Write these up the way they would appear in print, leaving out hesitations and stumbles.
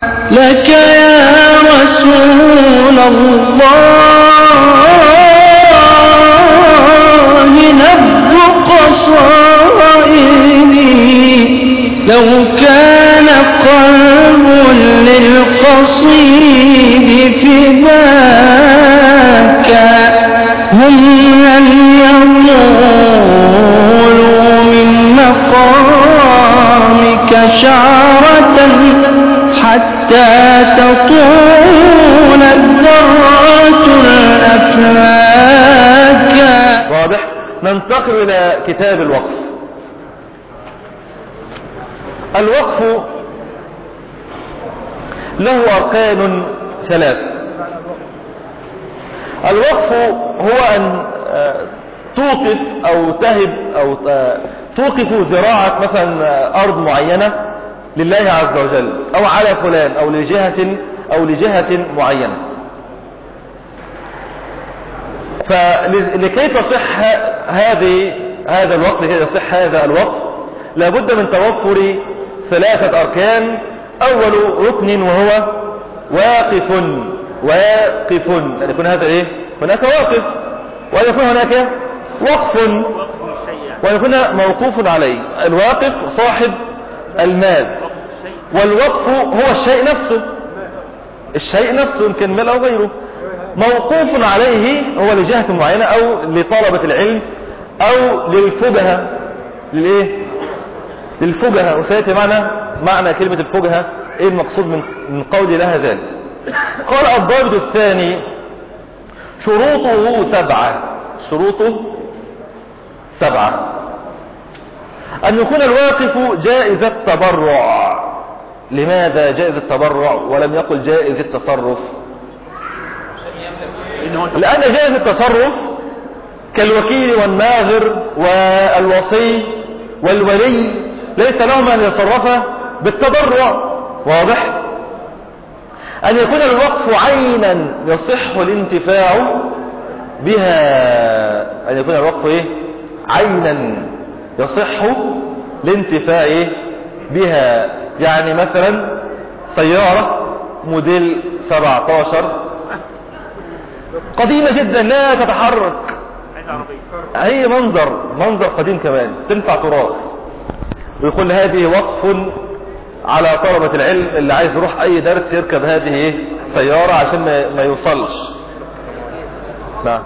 لك يا رسول الله نبض قصائدي، لو كان قلب للقصيد فداك هم لن يطولوا من مقامك شعرة حتى تطول الذرات الأفلاك. واضح؟ ننتقل إلى كتاب الوقف. الوقف له أركان ثلاث. الوقف هو أن توقف أو تهب أو توقف زراعة مثلا أرض معينة لله عز وجل أو على فلان أو لجهة معينة. فلكي تصح هذا الوقف، لكي يصح هذا الوقف لابد من توفر ثلاثة أركان. أول ركن وهو واقف، أن يكون هذا إيه؟ هناك واقف، وأن يكون هناك وقف، وأن يكون موقوف عليه. الواقف صاحب المال، والوقف هو الشيء نفسه إن كان مال أو غيره. موقوف عليه هو لجهة معينة أو لطلبة العلم أو للفقهاء. للفقهاء، وسيأتي معنى كلمة الفقهاء إيه المقصود من قول لها ذلك. قال الضابط الثاني شروطه سبعة. أن يكون الواقف جائز التبرع. لماذا جائز التبرع ولم يقل جائز التصرف؟ لأن جائز التصرف كالوكيل والناظر والوصي والولي ليس لهم أن يتصرف بالتبرع. واضح؟ أن يكون الوقف عينا يصح الانتفاع بها. أن يكون الوقف إيه؟ عينا يصح الانتفاع بها. يعني مثلا سيارة موديل 17 قديمة جدا لا تتحرك، هي منظر قديم كمان تنفع تراث، ويقول هذه وقف على طلبة العلم اللي عايز يروح اي درس يركب هذه سيارة عشان ما يوصلش. نعم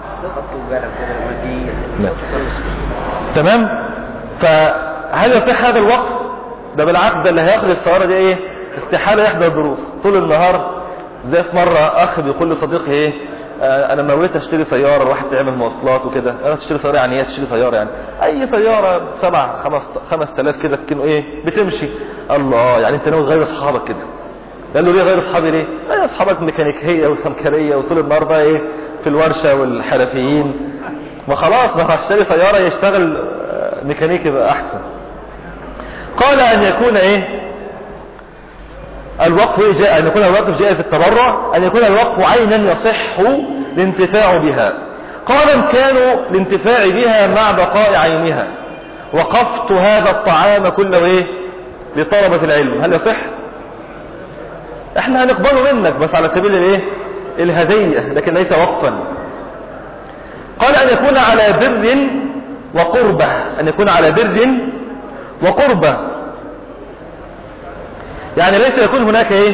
تمام. فهل يصح هذا الوقف؟ ده بالعكس، ده اللي هياخد السيارة دي ايه؟ استحالة يحضر دروس طول النهار. زي في مرة اخ بيقول لصديقي ايه، انا نويت اشتري سيارة، الواحد تعمل مواصلات وكده. انا تشتري سيارة يعني ايه؟ تشتري سيارة يعني اي سيارة 5,000 كده تكون ايه بتمشي. الله، يعني انت ناوي غير اصحابك كده؟ قال له ليه غير اصحابي؟ ليه؟ اي اصحابك ميكانيكية وسمكرية وطول النهار بقى ايه في الورشة والحرفيين، ما خلاص ما هشتري سيارة يشتغل ميكانيكي بقى احسن. قال ان يكون ايه الوقف، أن يكون الوقف جائز التبرع، أن يكون الوقف عينا يصح الانتفاع بها. قال إن كانوا الانتفاع بها مع بقاء عينها. وقفت هذا الطعام كله ايه لطلبة العلم، هل يصح؟ احنا هنقبله منك بس على سبيل الايه الهدية، لكن ليس وقفا. قال أن يكون على بر وقربة. أن يكون على بر وقربة، يعني ليس يكون هناك ايه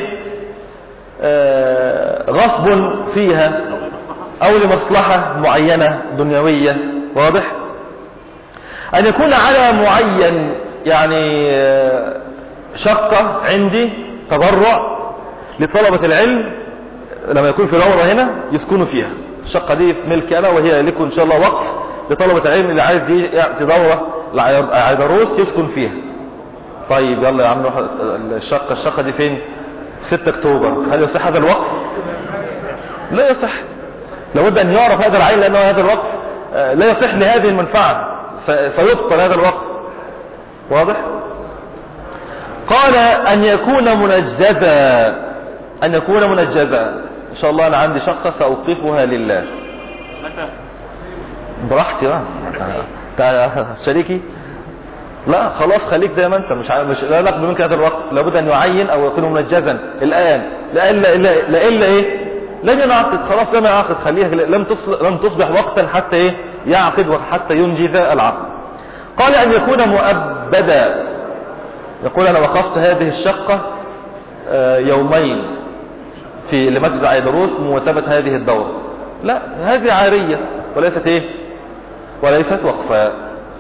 غصب فيها او لمصلحة معينة دنيوية. واضح؟ ان يكون على معين، يعني شقة عندي تبرع لطلبة العلم لما يكون في دورة هنا يسكنوا فيها. الشقة دي ملك انا وهي لكم ان شاء الله وقف لطلبة العلم اللي عايز يأتي دورة العيدروس يسكن فيها. طيب يلا يا عم نروح الشقة دي فين؟ 6 اكتوبر. هل يصح هذا الوقف؟ لا يصح. لابد ان يعرف هذا العين، لانه هذا الوقف لا يصح لهذه المنفعة، سيبطل هذا الوقف. واضح؟ قال ان يكون منجزا. ان يكون منجزا. ان شاء الله انا عندي شقة سأوقفها لله. متى؟ براحتي بقى. شريكي لا خلاص خليك زي ما انت، مش لا نقبل منك هذا الوقت، لابد ان يعين او يكون منجزا الان، لا ايه لن ينعقد، خلاص لم يعقد، خليها لم تصبح وقتا حتى ايه يعقد وحتى ينجز العقد. قال ان يكون مؤبدا، يقول انا وقفت هذه الشقة يومين في لمسجد عيدروس مواكبة هذه الدورة، لا هذه عارية وليست ايه وليست وقفاء.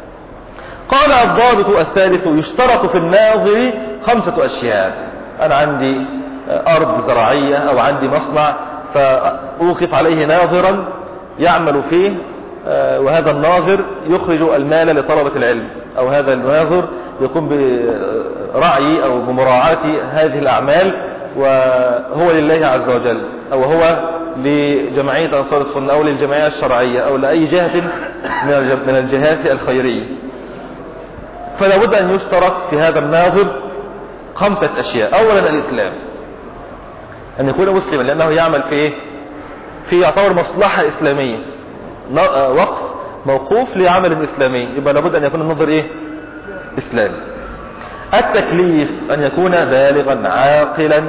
قال الضابط الثالث يشترط في الناظر 5 أشياء. انا عندي ارض زراعية او عندي مصنع فاوقف عليه ناظرا يعمل فيه، وهذا الناظر يخرج المال لطلبة العلم، او هذا الناظر يقوم برعي او بمراعاة هذه الاعمال وهو لله عز وجل، او هو لجمعية انصار السنة او للجمعية الشرعية او لأي جهة من الجهات الخيرية. فلا بد ان يشترط في هذا الناظر 5 أشياء. اولا الاسلام، ان يكون مسلما، لانه يعمل في ايه في يعتبر مصلحة اسلامية، وقف موقوف لعمل اسلامي، يبقى لابد ان يكون النظر ايه اسلامي. التكليف ان يكون بالغا عاقلا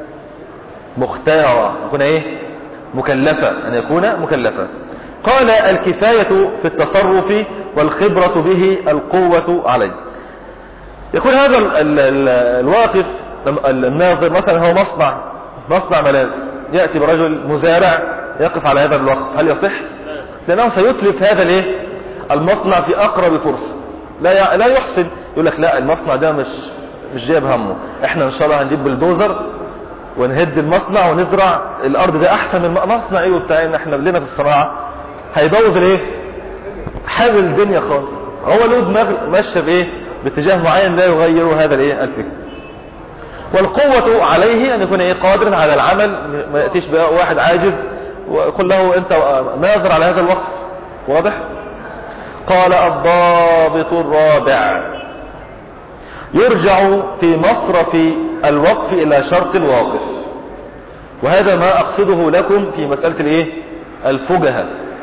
مختارا، يكون ايه مكلفا، ان يكون مكلفا. قال الكفاية في التصرف والخبرة به القوة عليه. يكون هذا الواقف الناظر مثلا هو مصنع ملاذ، يأتي برجل مزارع يقف على هذا الوقف، هل يصح؟ لأنه سيتلف هذا الايه المصنع في أقرب فرصة، لا يحسن، يقول لك لا المصنع ده مش جايب همه، احنا ان شاء الله هنجيب بلدوزر ونهد المصنع ونزرع الارض، ده احسن من مصنع ايه وبتاعنا احنا لنا في الصناعة، هيبوظ الايه حابل الدنيا خالص. هو له دماغ ماشيه بايه باتجاه معين لا يغير هذا الايه الفكر. والقوة عليه ان يكون ايه قادر على العمل، ما يأتيش بقى واحد عاجز ويقول له انت ناظر على هذا الوقت، واضح؟ قال الضابط الرابع يرجع في مصرف الوقف الى شرط الواقف، وهذا ما اقصده لكم في مسألة الايه الفجهة.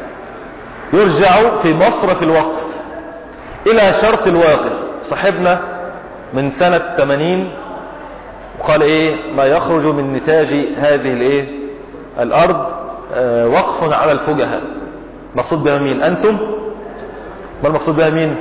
يرجع في مصرف الوقف الى شرط الواقف. صاحبنا من سنة 80 وقال ايه ما يخرج من نتاج هذه الايه الارض وقف على الفجهة. مقصود بها مين؟ انتم؟ ما المقصود بها مين؟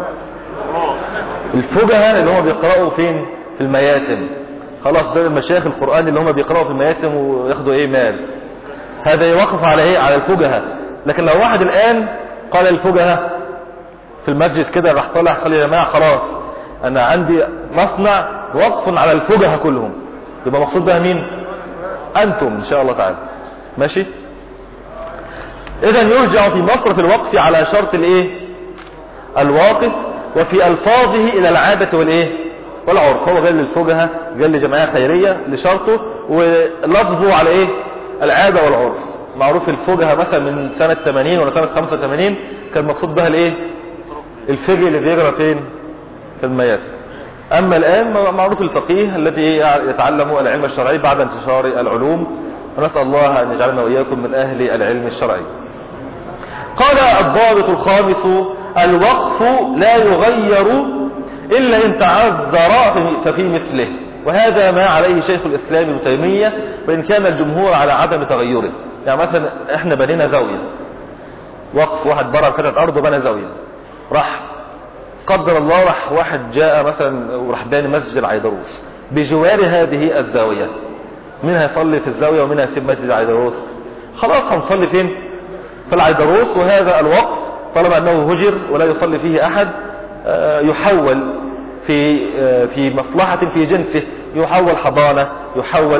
الفجهة اللي هم بيقرأوا فين؟ في المياتم. خلاص ده المشايخ القرآن اللي هم بيقرأوا في المياتم وياخدوا ايه مال، هذا يوقف على ايه على الفجهة. لكن لو واحد الان قال الفجهة في المسجد كده راح طلع قال يا جماعة خلاص انا عندي مصنع وقف على الفجهة كلهم، يبقى مقصود بها مين؟ انتم ان شاء الله تعالى. ماشي. اذا يرجع في مصرف الوقف على شرط الايه الواقف، وفي الفاظه الى العادة والايه والعرف. هو قال للفجهة قال لجمعية خيرية لشرطه، ولفظه على ايه العادة والعرف. معروف الفجهة مثلا من سنة 80 ولا سنة 85 كان مقصود بها الايه الفجه اللي بيجرى فين في الميات. اما الان معروف الفقيه الذي يتعلم العلم الشرعي بعد انتشار العلوم، ونسأل الله ان يجعلنا واياكم من اهل العلم الشرعي. قال الضابط الخامس الوقف لا يغير الا ان تعذر ففي مثله، وهذا ما عليه شيخ الاسلام ابن تيمية، وان كان الجمهور على عدم تغيره. يعني مثلا احنا بنينا زاوية وقف، واحد برع فتت ارضه بنى زاوية، راح قدر الله راح واحد جاء مثلا وراح باني مسجد العيدروس بجوار هذه الزاوية، منها يصلي في الزاوية ومنها يسيب مسجد العيدروس، خلاص هنصلي فين في العيدروس. وهذا الوقف طالما انه هجر ولا يصلي فيه احد يحول في مصلحة في جنسه، يحول حضانة، يحول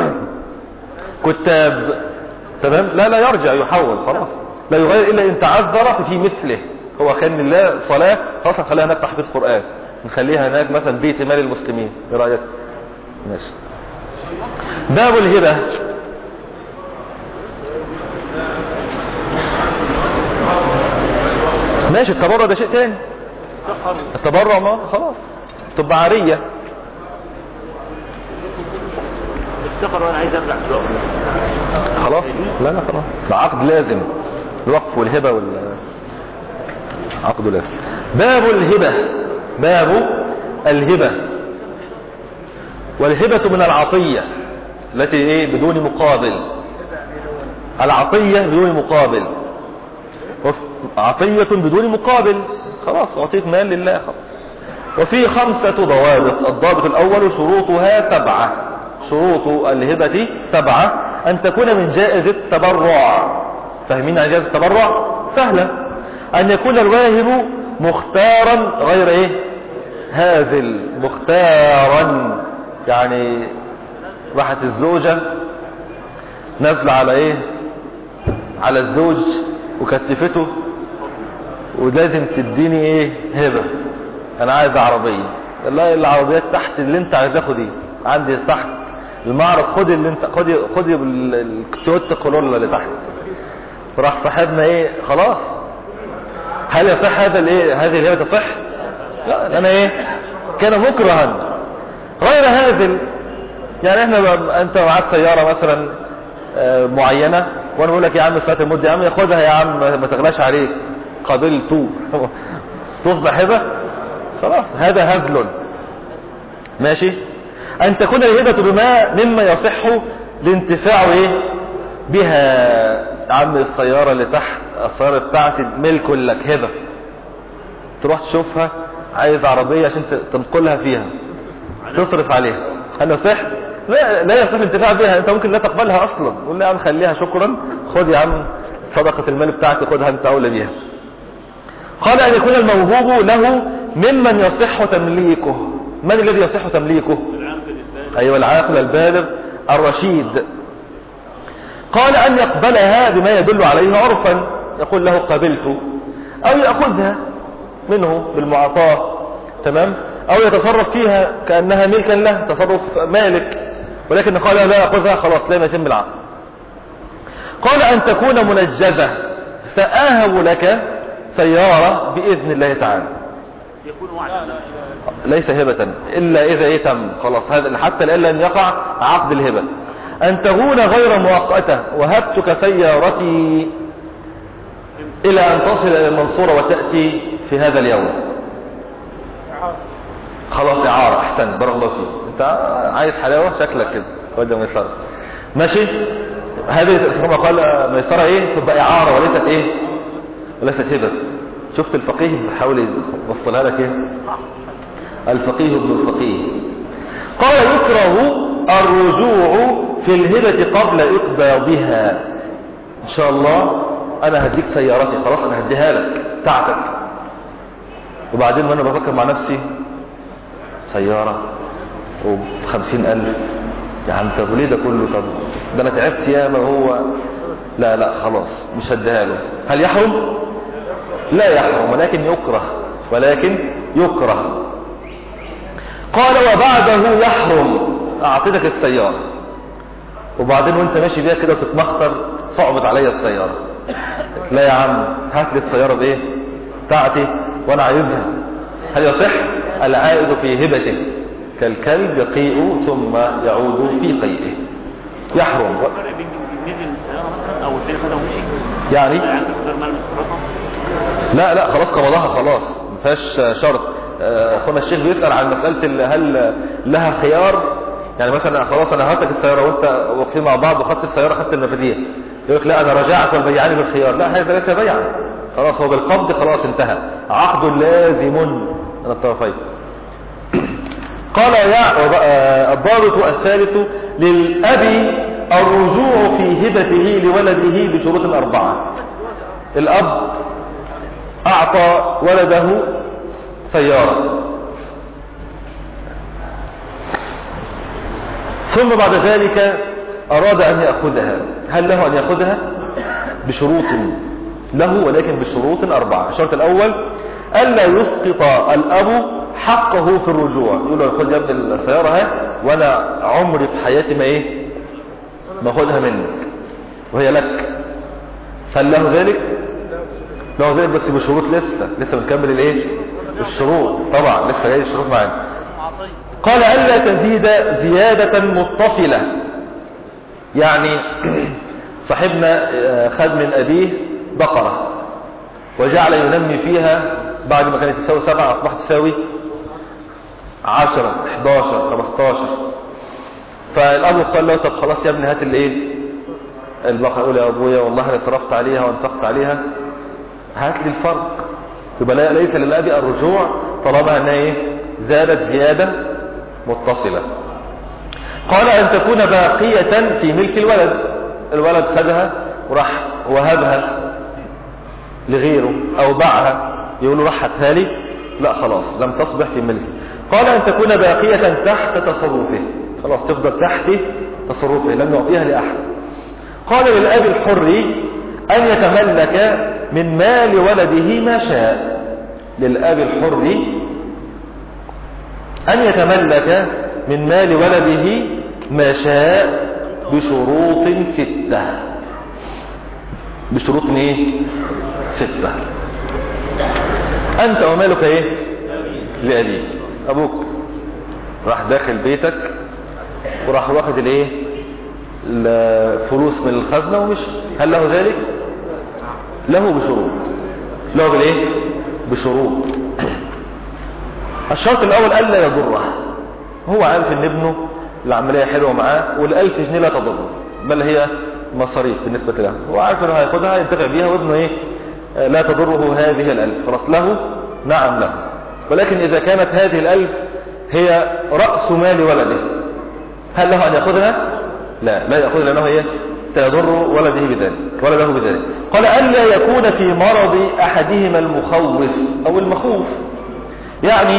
كتاب، تمام، لا يرجع يحول خلاص، لا يغير الا ان تعذر في مثله. هو كان لله صلاة خلاص نخليها هناك تحفيظ قرآن، نخليها هناك مثلا بيت مال المسلمين، ايه رأيك؟ ماشي. باب الهبة. ماشي. التبرع ده شيء تاني، التبرع ما خلاص تبقى عارية. افتقر وانا عايز ارجع خلاص لا خلاص ده عقد لازم، الوقف والهبة عقد لازم. باب الهبة باب الهبة. والهبة من العطية التي ايه بدون مقابل. العطية بدون مقابل، عطية بدون مقابل، خلاص أعطيت مال لله خلاص. وفي 5 ضوابط. الضابط الأول شروطها 7. شروط الهبة 7. أن تكون من جائز التبرع. فاهمين عن جائز التبرع؟ سهلة. أن يكون الواهب مختارا غير ايه هازل. مختارا يعني راحت الزوجة نزل على ايه على الزوج وكتفته ولازم تديني ايه هبة، انا عايز عربية. والله العربيات تحت اللي انت عايزاه خديه عندي تحت المعرض، خدي اللي انت خدي التويوتا كورولا اللي تحت. راح صاحبنا ايه خلاص. هل يصح هذا الايه هذه الهبة تصح؟ لا انا ايه كان مكرها غير هازل. يعني انت معاك سيارة مثلا معينة وانا بقول لك يا عم صلاة المدة يا عم ياخدها يا عم ما تغلاش عليك قبلته تصبح هبة خلاص هذا هزل. ماشي. ان تكون الهبة مما يصح الانتفاع ايه بها. عم السيارة اللي تحت السيارة بتاعتي ملك لك هبة، تروح تشوفها عايز عربية عشان تنقلها فيها تصرف عليها. هل يصح؟ لا يصح الانتفاع بها. انت ممكن لا تقبلها اصلا، قول لي يا عم خليها شكرا، خد يا عم صدقة المال بتاعتي خدها انت اولى بيها. قال ان يكون الموهوب له ممن يصح تمليكه. من الذي يصح تمليكه؟ ايوه العاقل البالغ الرشيد. قال ان يقبلها بما يدل عليه عرفا، يقول له قبلت، او يأخذها منه بالمعاطاة تمام، او يتصرف فيها كأنها ملكا له تصرف مالك، ولكن قال لا يأخذها خلاص لا يتم العقد. قال ان تكون منجزة، سآهب لك سيارة بإذن الله تعالى، يكون وعدا ليس هبة إلا إذا يتم خلاص هذا حتى الآن لن يقع عقد الهبة. أن تكون غير مؤقتة، وهبتك سيارتي إلى أن تصل إلى المنصورة وتأتي في هذا اليوم. خلاص إعارة أحسن بارك الله فيك. أنت عايز حلاوة شكلك كده وده ميسرة ماشي. هذه كما قال ميسرة إيه تبقى إعارة وليست إيه وليست هبة. شفت الفقيه بحاول يوصلها لك إيه الفقيه ابن الفقيه. قال يكره الرجوع في الهبة قبل إقباضها. إن شاء الله أنا هديك سيارتي خلاص أنا هديها لك بتاعتك، وبعدين وأنا بفكر مع نفسي سيارة و50,000 يا عم طب وليه ده كله؟ طب ده أنا تعبت ياما هو لا خلاص مش هديها له. هل يحرم؟ لا يحرم ولكن يكره. قال وبعده يحرم. أعطيتك السيارة وبعدين وانت ماشي بيها كده وتتمخطر صعبت عليا السيارة، لا يا عم هات لي السيارة بايه بتاعتي وانا عايزها. هل يصح؟ العائد في هبته كالكلب يقيء ثم يعود في قيئه. يحرم. او الثاني خدها ومشي يعني لا خلاص قبضها خلاص ما فيهاش شرط. اخونا الشيخ بيسأل عن مسألة هل لها خيار. يعني مثلا خلاص انا هاتك السيارة وانت واقفين مع بعض وخدت السيارة خدت المفاتيح، يقول لك لا انا رجعت والبيعاني بالخيار. لا هذا ليس بيعا خلاص هو بالقبض خلاص انتهى عقد لازم من الطرفين. قال الضابط الثالث للأب الرجوع في هبته لولده بشروط 4. الأب أعطى ولده سيارة ثم بعد ذلك أراد أن يأخذها. هل له أن يأخذها؟ بشروط له ولكن بشروط 4. الشرط الأول ألا يسقط الأب حقه في الرجوع. يقول له خذ يا ابن السيارة وأنا عمري في حياتي ما أخذها منك وهي لك. هل له ذلك؟ له ذلك بس بشروط لسه بنكمل الشروط طبعا لسه جاي الشروط معانا. قال ألا تزيد زيادة متصلة. يعني صاحبنا خد من أبيه بقرة وجعل ينمي فيها بعد ما كانت تساوي 7 أصبحت تساوي 10 11 15. فالأب قال له طب خلاص يا ابني هات الايه البقرة. يقول يا أبويا والله أنا صرفت عليها وانفقت عليها، هات لي الفرق. يبقى ليس للأب الرجوع طالما أنها ايه زادت زيادة متصلة. قال أن تكون باقية في ملك الولد، الولد خدها وراح وهبها لغيره أو باعها، يقول له راح هاتها لي، لا خلاص لم تصبح في ملكه. قال أن تكون باقية تحت تصرفه، خلاص تفضل تحت تصرفه لم يعطيها لأحد. قال للأب الحر أن يتملك من مال ولده ما شاء، للأب الحر أن يتملك من مال ولده ما شاء بشروط 6. بشروط ايه 6. أنت ومالك ايه لأبيك، أبوك راح داخل بيتك وراح واخد الايه الفلوس من الخزنة ومش، هل له ذلك؟ له بشروط، له بالايه بشروط. الشرط الأول ألا يضره، هو عارف ان ابنه العملية حلوة معاه وال1000 جنيه لا تضره، بل هي مصاريف بالنسبة له، هو عارف انه هياخدها ينتفع بيها وابنه ايه لا تضره هذه 1000، خلاص له نعم له. ولكن إذا كانت هذه 1000 هي رأس مال ولده، هل له أن يأخذها؟ لا يأخذها، لأنه هي سيضر ولده بذلك. قال ألا يكون في مرض أحدهما المخوف أو المخوف، يعني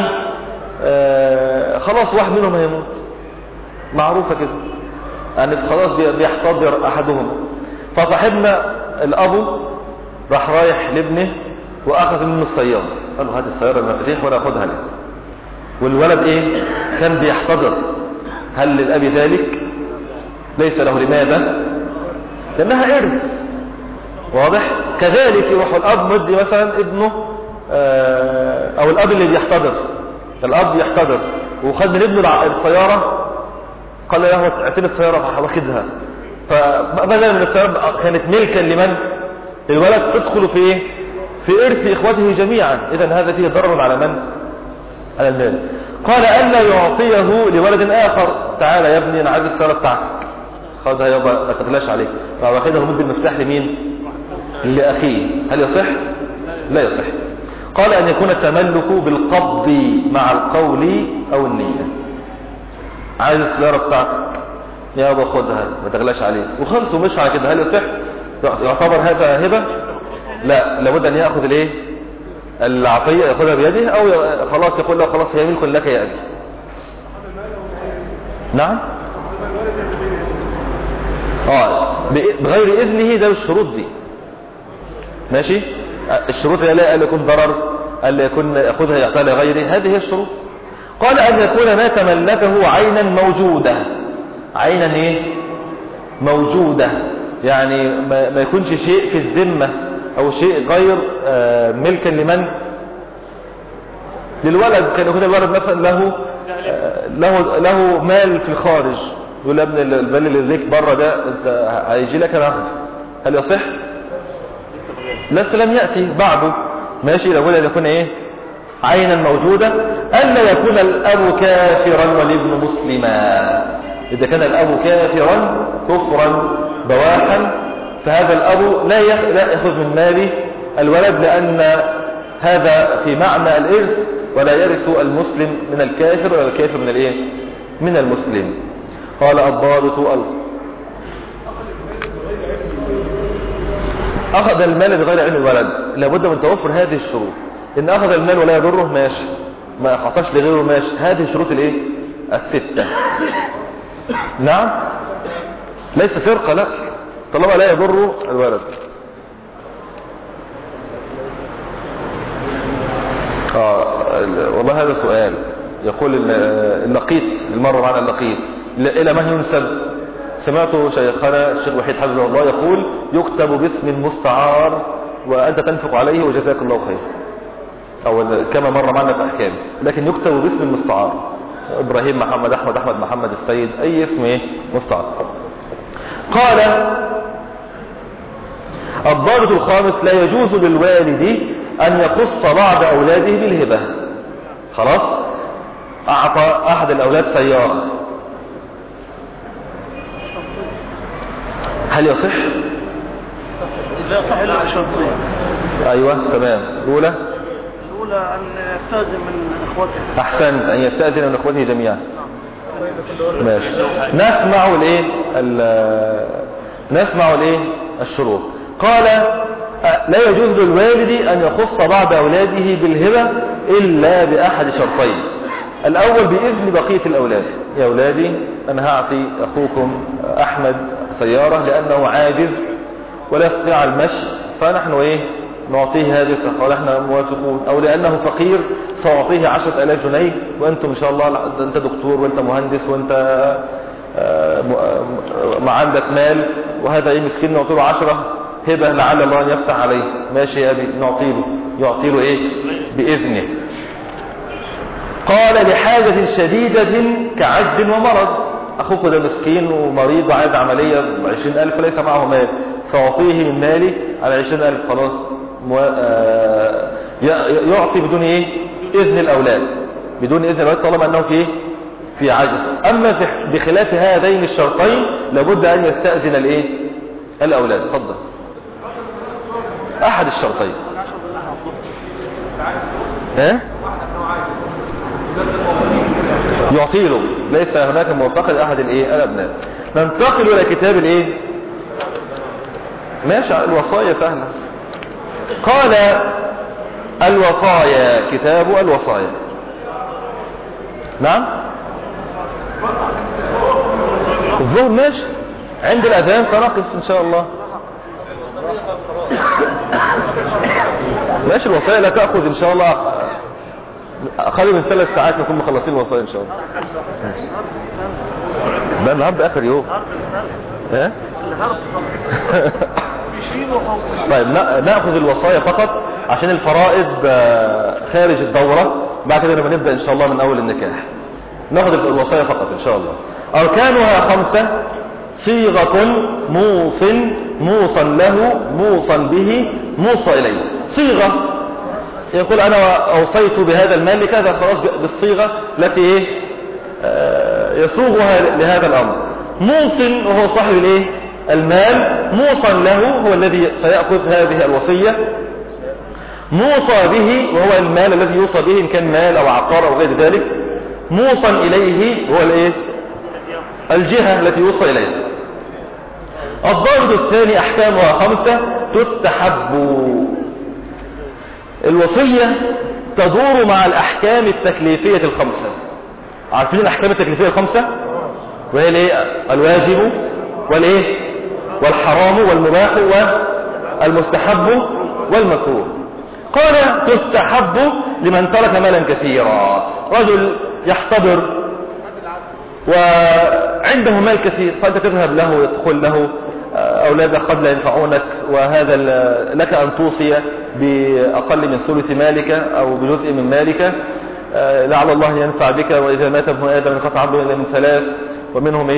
خلاص واحد منهم هيموت، معروفة كده يعني خلاص بيحتضر أحدهم. فصاحبنا الأب راح رايح لابنه وأخذ منه السيارة، قال له هات السيارة المفاتيح ولا أخذها لك. والولد ايه كان بيحتضر، هل للأب ذلك؟ ليس له. لماذا؟ لأنها إرث، واضح؟ كذلك يروح الأب مدي مثلا ابنه أو الأب اللي بيحتضر، الأب يحتضر وخد من ابنه السيارة، قال له اعتني السيارة واخدها، فبدل من السيارة كانت ملكا لمن؟ الولد تدخل في ايه؟ في إرث إخوته جميعا. إذن هذا فيه ضرر على من؟ على المال. قال ألا يعطيه لولد آخر، تعالى يا ابني أنا عايز السيارة بتاعتك، خذها يابا ما تغلاش عليك، فواخدها ومد المفتاح لمين؟ لأخيه، هل يصح؟ لا يصح. قال أن يكون التملك بالقبض مع القول أو النية، عايز السيارة بتاعتك يابا خذها ما تغلاش عليك، وخلصوا مش على كده، هل يصح؟ يعتبر هذا هبة؟ لا، لابد أن يأخذ الايه العطية، يأخذها بيده أو خلاص يقول له خلاص هي ملك لك يا أبي. نعم بغير إذنه، ده الشروط دي ماشي. الشروط لا يكون ضرر، ألا يكون يأخذها يعطيها لغيره، هذه هي الشروط. قال أن يكون ما تملكه عينا موجودة، عينا ايه موجودة، يعني ما يكونش شيء في الذمة أو شيء غير ملكا لمن؟ للولد. كان يكون الولد مثلا له مال في الخارج، يقول ابن المال اللي ليك بره ده انت هيجي لك انا اخذ، هل يصح؟ لسه لم يأتي بعده ماشي. لابد ان يكون ايه عينا موجودة. ألا يكون الأب كافرا والابن مسلما، إذا كان الأب كافرا كفرا بواحا فهذا الأب لا يأخذ من مال الولد، لأن هذا في معنى الإرث، ولا يرث المسلم من الكافر ولا الكافر من الايه من المسلم. قال الضابط أخذ المال بغير علم الولد، لابد من توفر هذه الشروط. إن أخذ المال ولا يضره ماشي، ما أخطاش لغيره ماشي، هذه شروط الايه 6. نعم ليس سرقة، لا، طالما لا يضر الولد. والله هذا سؤال. يقول اللقيط المرة معنا اللقيط إلى من ينسب؟ سمعت شيخنا الشيخ وحيد حفظه الله يقول يكتب باسم مستعار وأنت تنفق عليه وجزاك الله خير، أو كما مرة معنا في أحكام، لكن يكتب باسم مستعار، إبراهيم محمد أحمد أحمد محمد السيد، أي اسم ايه مستعار. قال الضابط الخامس لا يجوز للوالد أن يقص بعض أولاده بالهبة. خلاص أعطى أحد الأولاد سيارة، هل يصح؟ لا صح إلا شرطين. أيوة تمام. الأولى أن يستأذن من إخوته. أحسن، أن يستأذن من إخوته جميعا. ماشي. نسمع الإيه الشروط. قال لا يجوز للوالد أن يخص بعض أولاده بالهبة إلا بأحد شرطين. الأول بإذن بقية الأولاد، يا أولادي أنا هأعطي أخوكم أحمد سيارة لأنه عاجز ولا يستطيع المشي، فنحن نعطيه هذه السيارة، نحن موافقون. أو لأنه فقير سأعطيه 10,000 جنيه، وأنتم إن شاء الله أنت دكتور وأنت مهندس وأنت ما عندك مال، وهذا مسكين نعطيه 10 هبة لعل الله أن يفتح عليه. ماشي يا أبي، يعطي له بإذنه. قال لحاجة شديدة كعجز ومرض، أخوك ده مسكين ومريض وعايز عملية ب20,000 ليس معه مال، سأعطيه من مالي على 20,000 خلاص. يعطي بدون إذن الأولاد، بدون إذن الأولاد طالما أنه في عجز. أما بخلاف هذين الشرطين لابد أن يستأذن الأولاد. تفضل. أحد الشرطين يعطي له، ليس هناك موافقة لأحد الأبناء. ننتقل إلى كتاب ماشي. الوصايا سهلة. قال الوصايا، كتاب الوصايا. نعم الظهر ماشي، عند الأذان سنقف إن شاء الله. ماشي. الوصايا لا تأخذ إن شاء الله أقل من 3 ساعات نكون مخلصين الوصايا إن شاء الله. ده النهارده آخر يوم. طيب نأخذ الوصايا فقط عشان الفرائض خارج الدورة، بعد كده نبدأ إن شاء الله من أول النكاح. نأخذ الوصايا فقط إن شاء الله. أركانها 5: صيغة، موصى له، موصى به، موصى إليه. صيغة يقول أنا أوصيت بهذا المال لكذا، خلاص بالصيغة التي يصوغها لهذا الأمر. موص وهو صاحب المال، موصى له هو الذي سيأخذ هذه الوصية. موصى به وهو المال الذي يوصى به إن كان مال أو عقار أو غير ذلك. موصى إليه هو الجهة التي يوصى إليها. الضابط الثاني: أحكامها 5: تستحب. الوصية تدور مع الأحكام التكليفية 5. عارفين الأحكام التكليفية 5؟ وهي الواجب والحرام والمباح والمستحب والمكروه. قال تستحب لمن ترك مالا كثيرا. رجل يحتضر وعنده مال كثير، فأنت تذهب له ويدخل له أولادك قد لا ينفعونك، وهذا لك أن توصي بأقل من ثلث مالك أو بجزء من مالك، لعل الله ينفع بك. وإذا مات ابن آدم انقطع عمله إلا من 3، ومنهم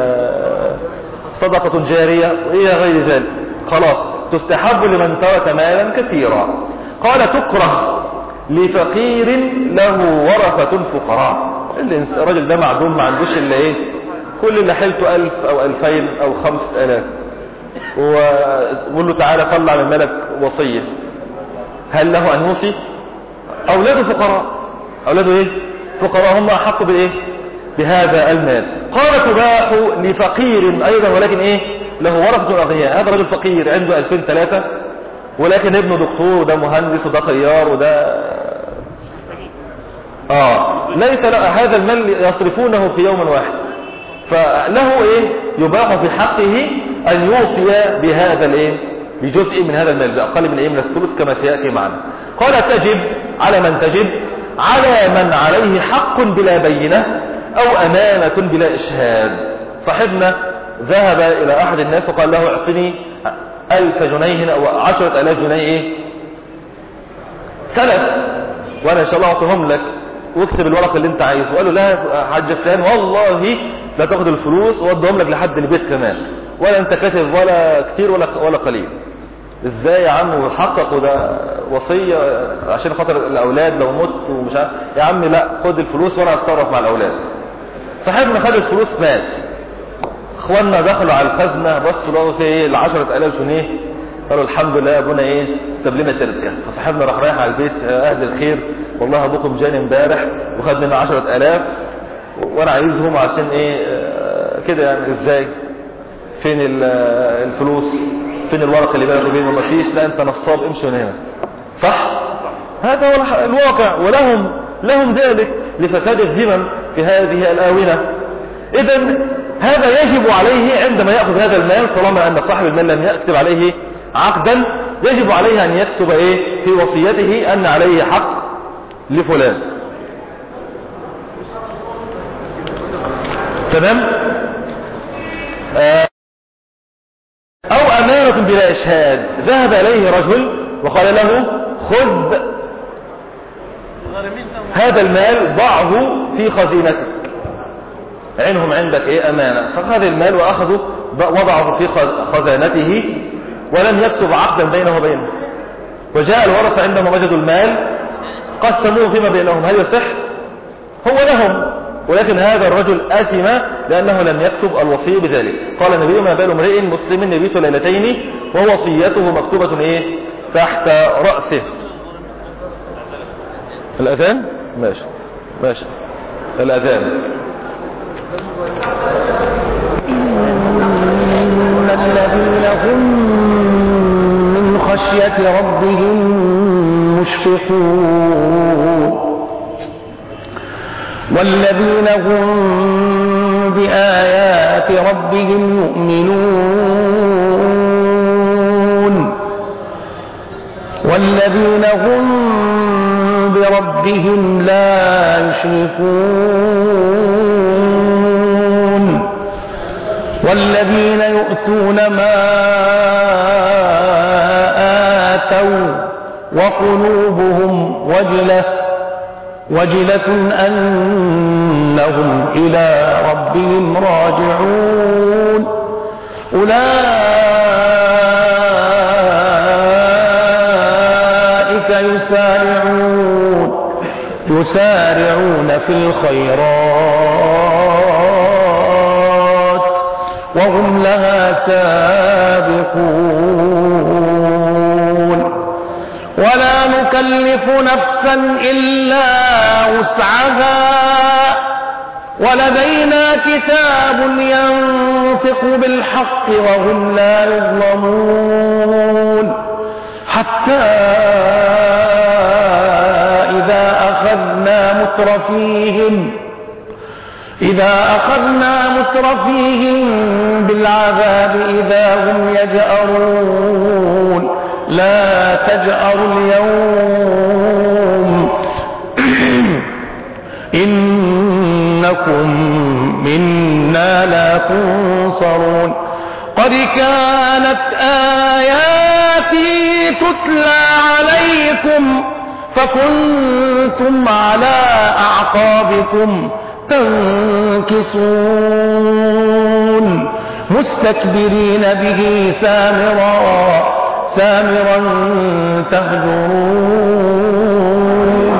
صدقة جارية وإلى غير ذلك. خلاص تستحب لمن ترك مالا كثيرا. قال تكره لفقير له ورثة فقراء. الرجل ده معدوم، ما عندوش إلا كل اللي حيلته 1000 أو 2000 أو 5000، وقول له تعالى طلع من مالك وصية. هل له أن يوصي؟ أولاده فقراء، أولاده فقراء، هم أحق بهذا المال. قال تباح لفقير أيضا ولكن له ورثة أغنياء. هذا رجل فقير عنده 2000-3، ولكن ابنه دكتور وده مهندس وده طيار وده ليس هذا المال يصرفونه في يوم واحد، فله يباح في حقه أن يوصي بهذا بجزء من هذا المال، بأقل من الثلث كما سيأتي معنا. قال تجب على من تجب: على من عليه حق بلا بينة أو أمانة بلا إشهاد. صاحبنا ذهب إلى أحد الناس وقال له اعطني 1000 جنيه أو 10,000 جنيه سلف، وأنا إن شاء الله أعطيهم لك، واكتب الورق اللي انت عايزه. وقال له لا حاج فلان والله لا تاخد الفلوس وودهم لك لحد البيت كمان، ولا انت كاتب ولا كتير ولا قليل. ازاي يا عم؟ وحقق وصية عشان خاطر الأولاد لو مت ومش عارف، يا عم لا، خد الفلوس وأنا هتصرف مع الأولاد. صاحبنا خد الفلوس مات، اخواننا دخلوا على الخزنة بصوا لقوا فيه ايه 10,000 جنيه، قالوا الحمد لله يا ابونا ايه ساب لنا تركه. فصاحبنا راح رايح على البيت، اهل الخير والله ابوكم جاني امبارح وخد لنا 10,000 وانا عايزهم عشان ايه كده يعني. ازاي؟ فين الفلوس؟ فين الورق اللي بينك وبينه؟ مفيش. لا انت نصاب، امشي من هنا. صح؟ هذا هو الواقع، ولهم ذلك لفساد الذمم في هذه الآونة. إذن هذا يجب عليه عندما يأخذ هذا المال، طالما أن صاحب المال لم يكتب عليه عقدا، يجب عليه أن يكتب إيه في وصيته أن عليه حق لفلان. تمام؟ أو أمانة بلا إشهاد، ذهب إليه رجل وقال له خذ هذا المال ضعه في خزينتك، عينهم عندك ايه امانة. فخذ المال واخذه وضعه في خزانته ولم يكتب عقدا بينه وبينه، وجاء الورثة عندما وجدوا المال قسموه فيما بينهم. هل يصح؟ هو لهم، ولكن هذا الرجل آثم لأنه لم يكتب الوصية بذلك. قال النبي ما بال امرئ مسلم يبيت ليلتين ووصيته مكتوبة ايه تحت رأسه. الأذان ماشي الأذان. إن الذين هم من خشية ربهم مشفقون والذين هم بآيات ربهم يؤمنون والذين هم بربهم لا يشركون والذين يؤتون ما آتوا وقلوبهم وجلة أنهم إلى ربهم راجعون أولئك يسارعون في الخيرات وهم لها سابقون ولا نكلف نفسا إلا وسعها ولدينا كتاب ينطق بالحق وهم لا يظلمون حتى إذا أخذنا مترفيهم بالعذاب إذا هم يجأرون لا تجأروا اليوم إنكم منا لا تنصرون قد كانت آياتي تتلى عليكم فكنتم على أعقابكم تنكصون مستكبرين به سامرا تهجرون.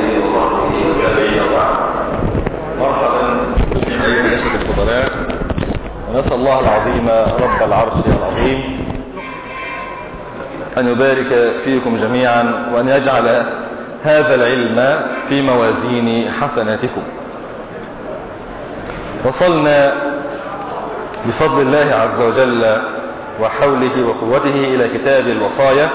مرحبا أيها الأسد الفضلاء، ونسأل الله العظيم رب العرش العظيم أن يبارك فيكم جميعا وأن يجعل هذا العلم في موازين حسناتكم. وصلنا بفضل الله عز وجل وحوله وقوته إلى كتاب الوصايا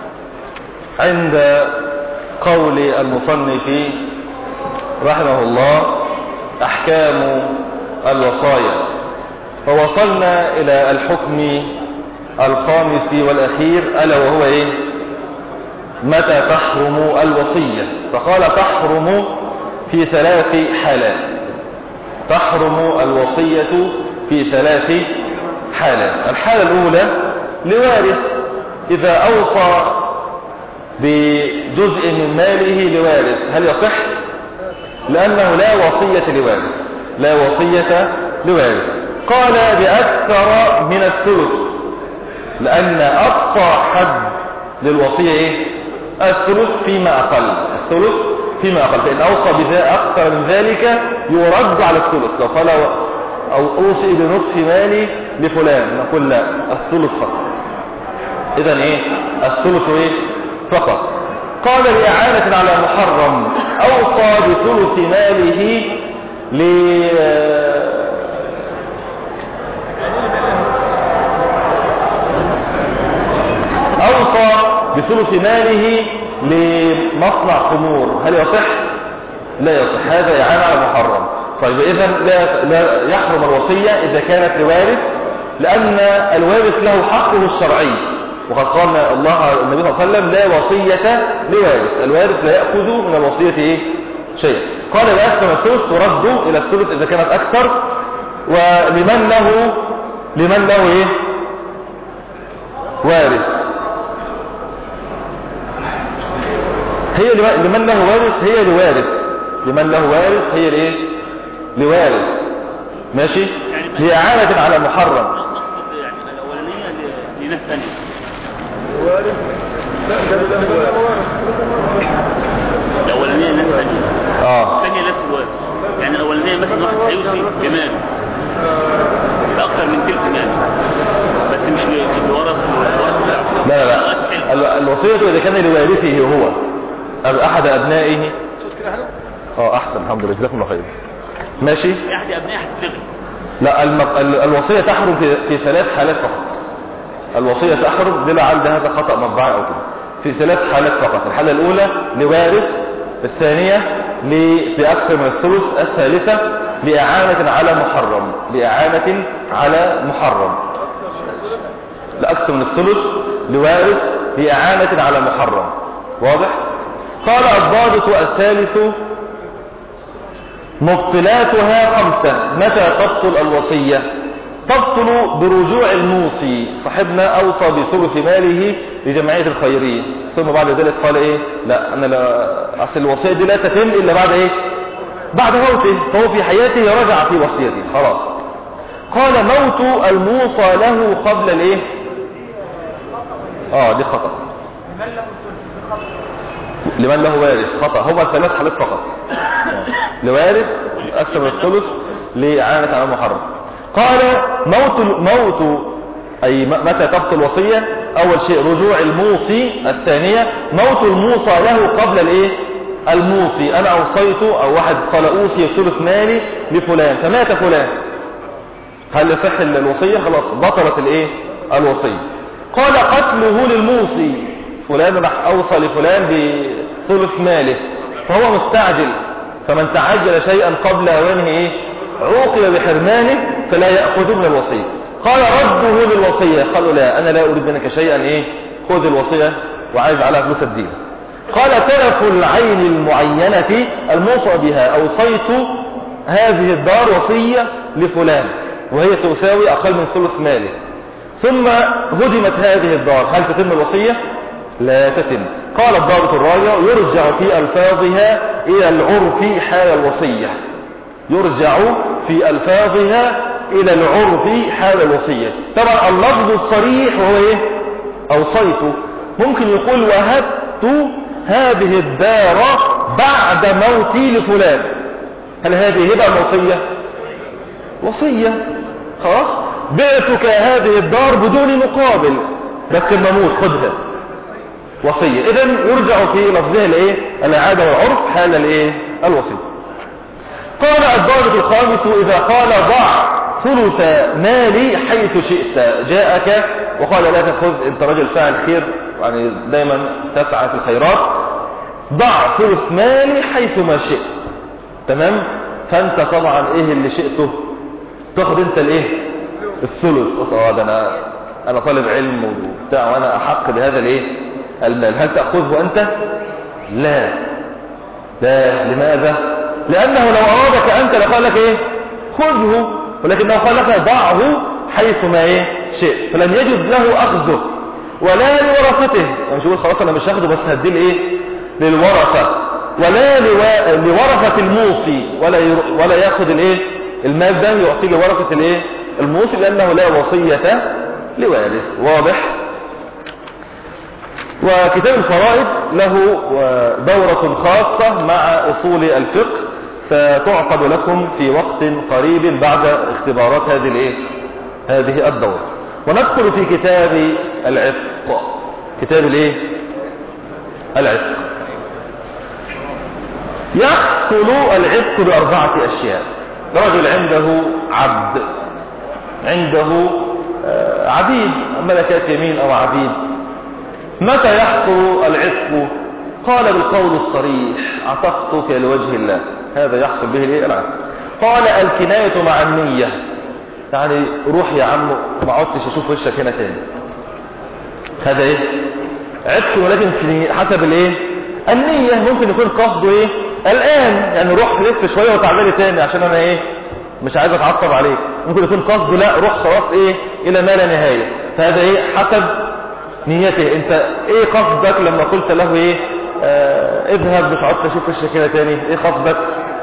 عند قول المصنف رحمه الله أحكام الوصايا، ووصلنا إلى الحكم الخامس والأخير ألا وهو إيه؟ متى تحرم الوصية؟ فقال تحرم في 3 حالات. تحرم الوصية في 3 حالات. الحالة الأولى لوارث إذا أوصى بجزء من ماله لوارث، هل يصح؟ لأنه لا وصية لوارث. قال بأكثر من الثلث، لأن أقصى حد للوصية إيه؟ الثلث فيما أقل، الثلث فيما أقل، فإن أوصى أكثر من ذلك يرد على الثلث. لو قال أو أوصي بنصف مالي لفلان نقول لا، الثلث فقط. إذن إيه؟ الثلث إيه؟ فقط. قال لإعانة على محرم أوصى بثلث ماله أوصى بثلث ماله لمصنع خمور، هل يصح؟ لا يصح، هذا إعانة على محرم. طيب إذن لا يحرم الوصية إذا كانت لوارث، لأن الوارث له حقه الشرعي، وقد قال الله النبي صلى الله عليه وسلم لا وصية لوارث، الوارث لا يأخذ من الوصية إيه؟ شيء. قال لأكثر الثلث ترد إلى الثلث إذا كانت أكثر، ولمن له إيه؟ وارث، هي لمن له وارث هي لوارث، لمن له وارث هي لإيه؟ لوارث، ماشي؟ لإعانة على محرم. يعني الأولانية لناس ثانية. وارث الأولانية لناس ثانية. الثانية نفس الوارث. يعني الأولانية مثلا واحد هيوصي بمال بأكثر من تلك مال، بس مش لورث لا الوصية إذا كان لوارثه هو أو أحد أبنائه. أحسن، الحمد لله، جزاكم الله خير. ماشي. أحد أبنائه هتلغي. لا، الوصية تحرم في 3 حالات فقط. الوصية تحرم دل على هذا خطأ مطبعي أو كده في 3 حالات فقط. الحالة الأولى لوارث، الثانية بأكثر من الثلث، الثالثة لإعانة على محرم، لإعانة على محرم، لأكثر من الثلث لوارث لإعانة على محرم. واضح؟ قال الضابط الثالث مبطلاتها 5. متى تبطل الوصية؟ تبطل برجوع الموصي، صاحبنا أوصى بثلث ماله لجمعية الخيرية، ثم بعد ذلك قال إيه؟ لا، أنا لا، أصل الوصية دي لا تتم إلا بعد إيه؟ بعد موته، فهو في حياته رجع في وصيته خلاص. قال موت الموصى له قبل الإيه؟ دي خطأ. لمن له وارث خطأ، هما 3 حالات فقط، لوارث أكثر من الثلث لإعانة على محرم. قال موت أي متى تبطل الوصية؟ أول شيء رجوع الموصي، الثانية موت الموصى له قبل الإيه؟ الموصي. أنا أوصيت، أو واحد قال أوصي ثلث مالي لفلان فمات فلان، هل يصح الوصية؟ خلاص بطلت الإيه؟ الوصية. قال قتله للموصي، فلان راح أوصى لفلان بثلث ماله فهو مستعجل، فمن تعجل شيئا قبل أوانه إيه؟ عوقب بحرمانه فلا يأخذ من الوصية. قال رده للوصية، قالوا لا، أنا لا أريد منك شيئا إيه؟ خذ الوصية وعايز عليها فلوس الدين. قال تلف العين المعينة الموصى بها، أوصيت هذه الدار وصية لفلان وهي تساوي أقل من ثلث ماله، ثم هدمت هذه الدار، هل تتم الوصية؟ لا تتم. قال الضابط الرابع يرجع في ألفاظها إلى العرف حال الوصية، يرجع في ألفاظها إلى العرف حال الوصية. طبعا اللفظ الصريح هو إيه؟ أوصيت، ممكن يقول وهبت هذه الدار بعد موتي لفلان، هل هذه هبة وصية؟ وصية، خلاص بعتك هذه الدار بدون مقابل، بس المموت خذها، وصية. إذن يرجع في لفظها الإيه؟ العادة والعرف حال الإيه؟ الوصية. قال الضابط الخامس إذا قال ضع ثلث مالي حيث شئت، جاءك وقال لا تأخذ، انت رجل فاعل خير يعني دايما تسعى في الخيرات، ضع ثلث مالي حيث ما شئت، تمام؟ فانت طبعا ايه اللي شئته؟ تاخذ انت الايه؟ الثلث. ده انا طالب علم وبتاع وانا احق بهذا الايه؟ المال، هل تأخذه انت؟ لا، لماذا؟ لانه لو ارادك انت لقال لك ايه؟ خذه، ولكن لو قال لك ضعه حيث ما ايه؟ شئت، فلن يجد له اخذه ولا لورثته، مش يقول خلاص انا مش هاخده بس هديه لايه؟ للورثه، ولا لورثه الموصي، ولا ياخذ الايه؟ المال ده يعطيه لورثه الايه؟ الموصي، لانه لا وصيه لوارث. واضح؟ وكتاب الفرائض له دورة خاصة مع أصول الفقه ستعقد لكم في وقت قريب بعد اختبارات هذه الدورة. وندخل في كتاب العتق. كتاب العتق. يحصل العتق ب4 أشياء. رجل عنده عبد، عنده عبيد، ملكات يمين أو عبيد. متى يحصل العتق؟ قال بالقول الصريح: عتقتك لوجه الله. هذا يحصل به العتق. قال الكناية مع النية، يعني روح يا عم ما عدتش اشوف وشك هنا تاني. هذا عتق، ولكن في حسب النية. ممكن يكون قصده الآن، يعني روح لف شوية وتعالى تاني عشان انا مش عايز اتعصب عليك. ممكن يكون قصده لا، روح خلاص الى ما لا نهاية. فهذا حسب نيته. انت قصدك لما قلت له اذهب مش عدت اشوف وشك هنا تاني؟ قصدك؟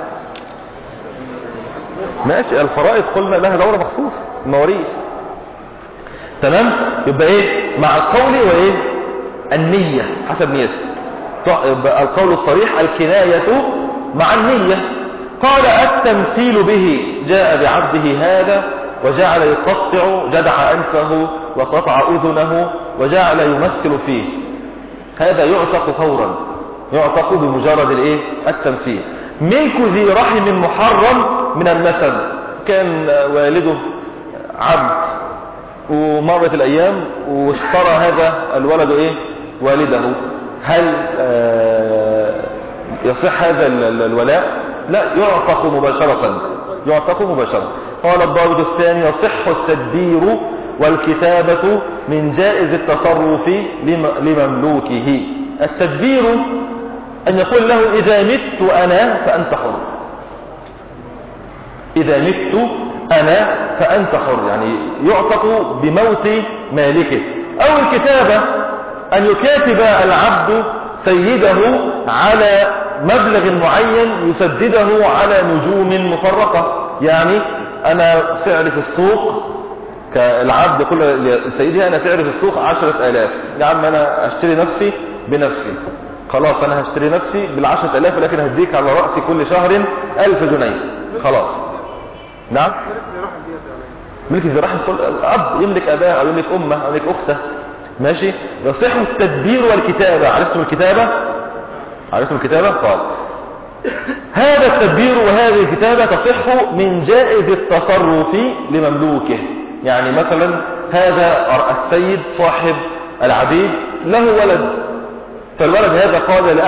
ماشي. الفرائض قلنا لها دورة مخصوص، المواريث. تمام. يبقى مع القول النية، حسب نيته. يبقى القول الصريح الكناية مع النية. قال التمثيل به: جاء بعبده هذا وجعل يقطع جدع أنفه وقطع أذنه وجعل يمثل فيه. هذا يعتق فورا، يعتق بمجرد التمثيل. ملك ذي رحم محرم من النسب. كان والده عبد ومرت الأيام واشترى هذا الولد والده. هل يصح هذا الولاء؟ لا، يعتق مباشرة. يعتق مباشرة. قال الضابط الثاني: يصح التدبير والكتابة من جائز التصرف لمملوكه. التدبير أن يقول له: إذا مت أنا فأنت حر. إذا مت أنا فأنت حر، يعني يعتق بموت مالكه. أو الكتابة أن يكاتب العبد سيده على مبلغ معين يسدده على نجوم مفرقة. يعني أنا سعر في السوق، كالعبد يقول لسيده: أنا سعر في السوق 10,000. يا عم أنا أشتري نفسي بنفسي، خلاص أنا هشتري نفسي بال10,000، لكن هديك على رأسي كل شهر 1000 جنيه. خلاص. نعم. ملك ذي رحم. الأب يملك أباه أو يملك أمه أو يملك أخته. ماشي. يصح التدبير والكتابة. عرفتم الكتابة؟ عرفتم الكتابة؟ قال هذا التدبير وهذه الكتابة تصح من جائز التصرف لمملوكه. يعني مثلا هذا السيد صاحب العبيد له ولد، فالولد هذا قال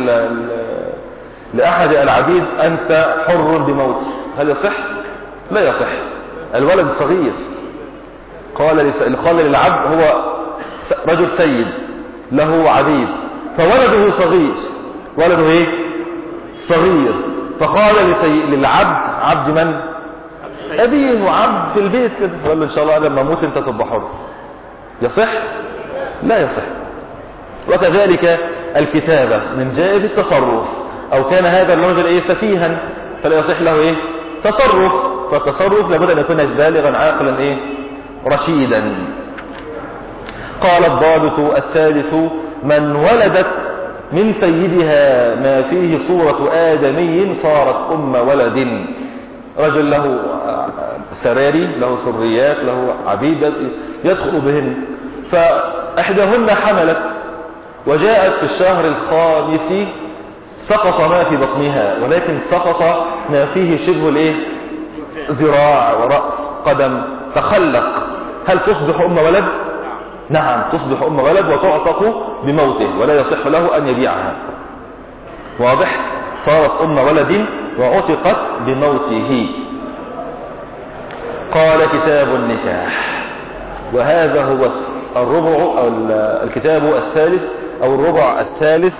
لأحد العبيد: أنت حر بموت. هل يصح؟ لا يصح. الولد صغير. قال للعبد، هو رجل سيد له عبيد، فولده صغير، ولده صغير، فقال للعبد: عبد من؟ أبيه وعبد في البيت كده. قال له: إن شاء الله لما أموت أنت تبقى حر. يصح؟ لا يصح. وكذلك الكتابة من جائز التصرف. أو كان هذا الرجل سفيها فلا يصح له تصرف، فالتصرف لابد أن يكون بالغا عاقلا رشيدا. قال الضابط الثالث: من ولدت من سيدها ما فيه صورة آدمي صارت أم ولد. رجل له سراري، له سريات، له عبيد يدخل بهن، فإحداهن حملت وجاءت في الشهر الخامس سقط ما في بطنها، ولكن سقط ما فيه شبه ذراع ورأس قدم، تخلق. هل تصبح أم ولد؟ نعم، تصبح أم ولد وتعتق بموته، ولا يصح له أن يبيعها. واضح؟ صارت أم ولد وعتقت بموته. قال كتاب النكاح، وهذا هو الربع أو الكتاب الثالث أو الربع الثالث،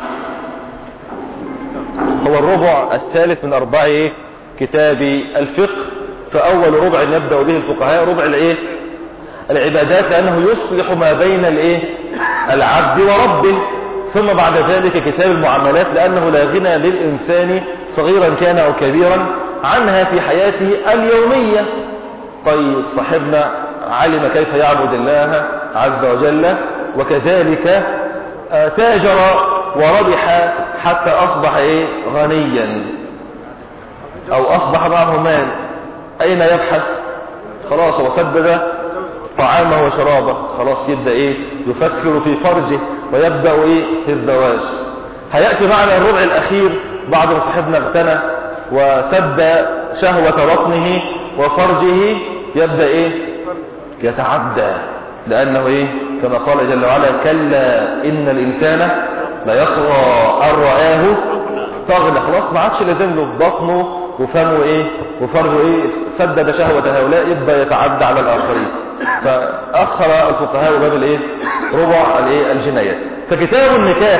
هو الربع الثالث من 4 كتاب الفقه. فأول ربع نبدأ به الفقهاء ربع العبادات، لأنه يصلح ما بين العبد وربه. ثم بعد ذلك كتاب المعاملات، لأنه لا غنى للإنسان صغيرا كان أو كبيرا عنها في حياته اليومية. طيب صاحبنا علم كيف يعبد الله عز وجل، وكذلك تاجر وربح حتى أصبح غنيا أو أصبح معه مال، أين يبحث؟ خلاص هو سدد طعامه وشرابه، خلاص يبدأ يفكر في فرجه ويبدأ في الزواج. هيأتي معنا الربع الأخير بعد ما صاحبنا اغتنى وسد شهوة بطنه وفرجه، يبدأ يتعدى، لأنه كما قال جل وعلا: كلا إن الإنسان ليطغى أن رآه استغنى. خلاص ما عادش لازم له بطنه وفمه وفرجه سدد شهوة هؤلاء، يبدأ يتعدى على الآخرين. فأخر الفقهاء باب ربع الجنايات. فكتاب النكاح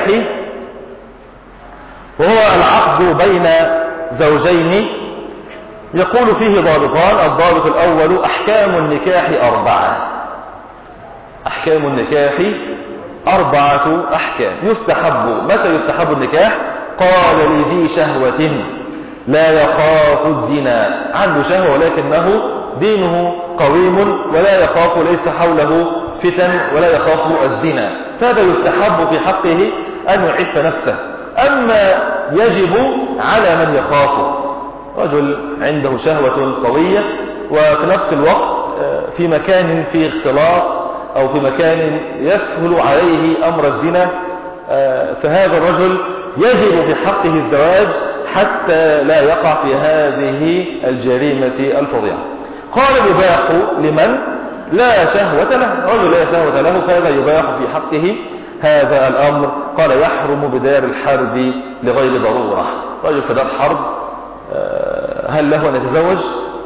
وهو العقد بين زوجين يقول فيه ضابطان: الضابط الأول أحكام النكاح 4. أحكام النكاح 4 أحكام. متى يستحب النكاح؟ قال: لذي شهوة لا يخاف الزنا، عنده شهوة ولكنه دينه قويم ولا يخاف، ليس حوله فتن ولا يخاف الزنا، فهذا يستحب في حقه أن يعف نفسه. أما يجب على من يخافه، رجل عنده شهوة قوية وفي نفس الوقت في مكان فيه اختلاط أو في مكان يسهل عليه أمر الزنا، فهذا الرجل يجب في حقه الزواج حتى لا يقع في هذه الجريمة الفظيعة. قال: يباح لمن لا شهوة له، رجل لا شهوة له فهذا يباح في حقه هذا الأمر. قال: يحرم بدار الحرب لغير ضرورة، رجل في دار حرب هل له أن يتزوج؟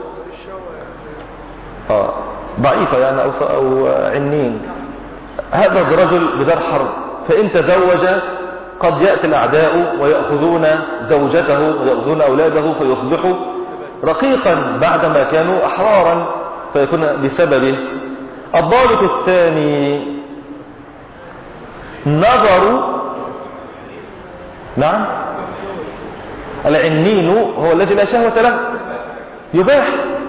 ضعيفة يعني أو عنين. هذا الرجل بدار حرب، فإن تزوج قد يأتي الأعداء ويأخذون زوجته ويأخذون أولاده فيصبحوا رقيقا بعدما كانوا أحرارا، فيكون بسببه. الضابط الثاني نظر، نعم، العنين هو الذي لا شهوة له، يباح.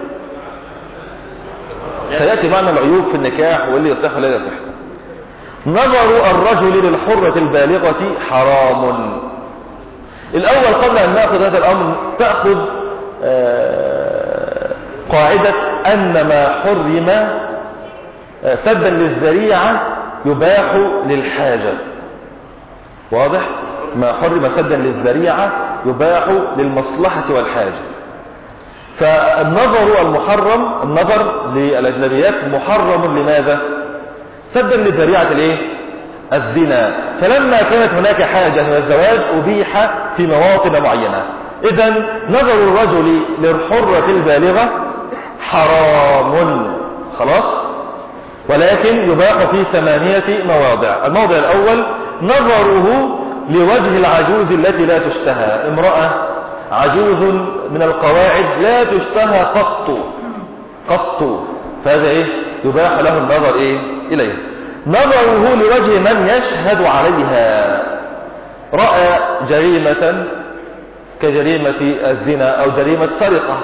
سيأتي معنا العيوب في النكاح واللي يصح ولا يصح. نظر الرجل للحرة البالغة حرام. الأول قبل أن نأخذ هذا الأمر تأخذ قاعدة أن ما حرم سدا للذريعة يباح للحاجة. واضح؟ ما حرم سدا للذريعة يباح للمصلحة والحاجة. فالنظر المحرم، النظر للأجنبيات محرم لماذا؟ سدا لذريعة الزنا. فلما كانت هناك حاجة من الزواج أبيح في مواطن معينة. إذن نظر الرجل للحرة البالغة حرام، خلاص، ولكن يباح في 8 مواضع. الموضع الأول نظره لوجه العجوز التي لا تشتهى، امرأة عجوز من القواعد لا تشتهى قط، فهذا يباح له النظر إليه. نظره لوجه من يشهد عليها، رأى جريمة كجريمة الزنا أو جريمة سرقة،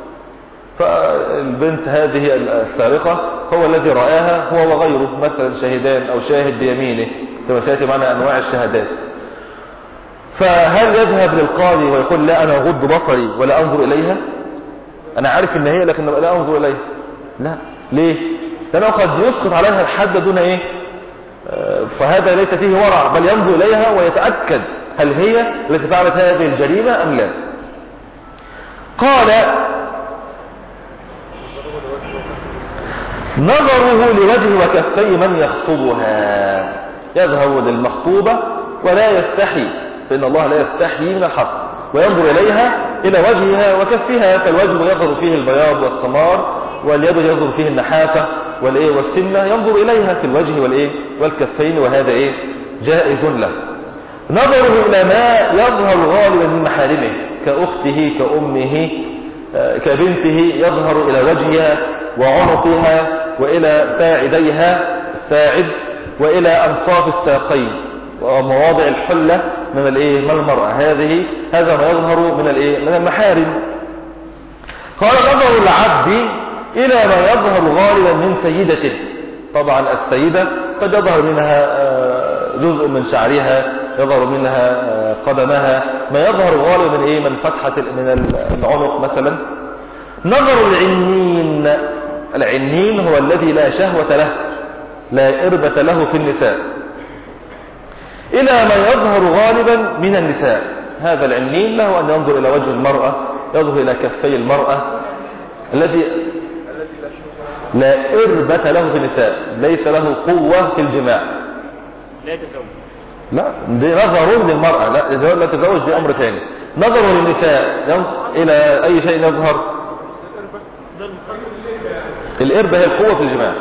فالبنت هذه السارقة هو الذي رآها هو وغيره، مثلا شاهدان أو شاهد بيمينه كما سيأتي معنا أنواع الشهادات. فهل يذهب للقاضي ويقول: لا أنا أغض بصري ولا أنظر إليها، أنا عارف إن هي لكن لا أنظر إليها؟ لا. ليه؟ لأنه قد يسقط عليها الحد دون فهذا ليس فيه ورع، بل ينظر إليها ويتأكد هل هي التي فعلت هذه الجريمة أم لا. قال: نظره لوجه وكفي من يخطبها، يذهب للمخطوبة ولا يستحي، فإن الله لا يستحي من الحق، وينظر إليها إلى وجهها وكفها، فالوجه يظهر فيه البياض والسمار، واليد يظهر فيه النحافة والسنة، ينظر إليها في الوجه والكفين، وهذا جائز له. نظره إلى ما يظهر غالبا من محارمه كأخته كأمه كبنته، يظهر إلى وجهها وعنقها وإلى ساعديها الساعد وإلى أنصاف الساقين ومواضع الحلة من المرأة، هذا ما يظهر من المحارم. قال: نظر العبد إلى ما يظهر غالبا من سيدته، طبعا السيدة قد يظهر منها جزء من شعرها، يظهر منها قدمها، ما يظهر غالبا من ايه، من فتحة من العنق مثلا. نظر العنين، العنين هو الذي لا شهوة له، لا إربة له في النساء، إلى ما يظهر غالبا من النساء. هذا العنين له أن ينظر إلى وجه المرأة، يظهر إلى كفي المرأة، الذي لا إربة له في النساء، ليس له قوة في الجماع، لا يتزوج. لا، دي نظر للمرأة، لا تزوج، دي أمر ثاني. نظر للنساء إلى أي شيء يظهر، الإربة هي القوة في الجماع.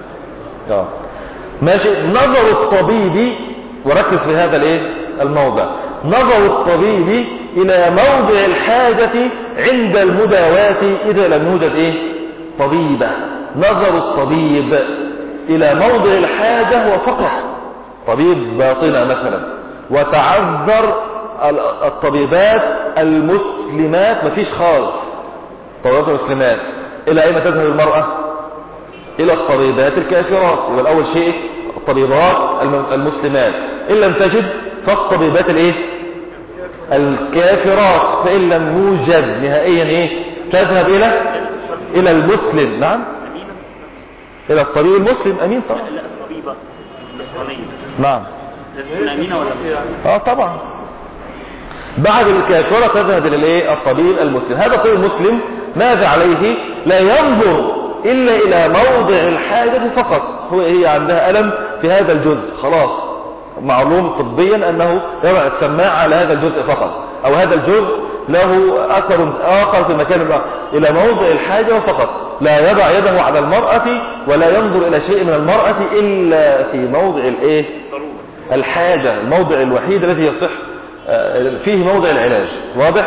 ماشي. نظر الطبيب، وركز في هذا الايه الموضع، نظر الطبيب إلى موضع الحاجة عند المداواة إذا لم يوجد ايه طبيبة. نظر الطبيب إلى موضع الحاجة وفقط، طبيب باطنة مثلا، وتعذر الطبيبات المسلمات، مفيش خالص طبيبات المسلمات، إلى أين تذهب المرأة؟ إلى الطبيبات الكافرات. يبقى الأول شيء الطبيبات المسلمات، إن لم تجد فالطبيبات الايه الكافرات، فإن لم يوجد نهائيا ايه تذهب إلى المسلم. نعم، إلى الطبيب المسلم. أمين طبعا. لا الطبيبة النصرانية. نعم. تكون أمينة ولا طبعا. بعد الكافرة تذهب إلى الايه الطبيب المسلم. هذا الطبيب المسلم ماذا عليه؟ لا ينظر إلا إلى موضع الحاجة فقط. هي عندها ألم في هذا الجزء، خلاص معلوم طبيا أنه يضع السماعة على هذا الجزء فقط، أو هذا الجزء له أثر آخر في مكان الآخر، إلى موضع الحاجة فقط. لا يضع يده على المرأة ولا ينظر إلى شيء من المرأة إلا في موضع الايه الحاجة، الموضع الوحيد الذي يصح فيه موضع العلاج. واضح؟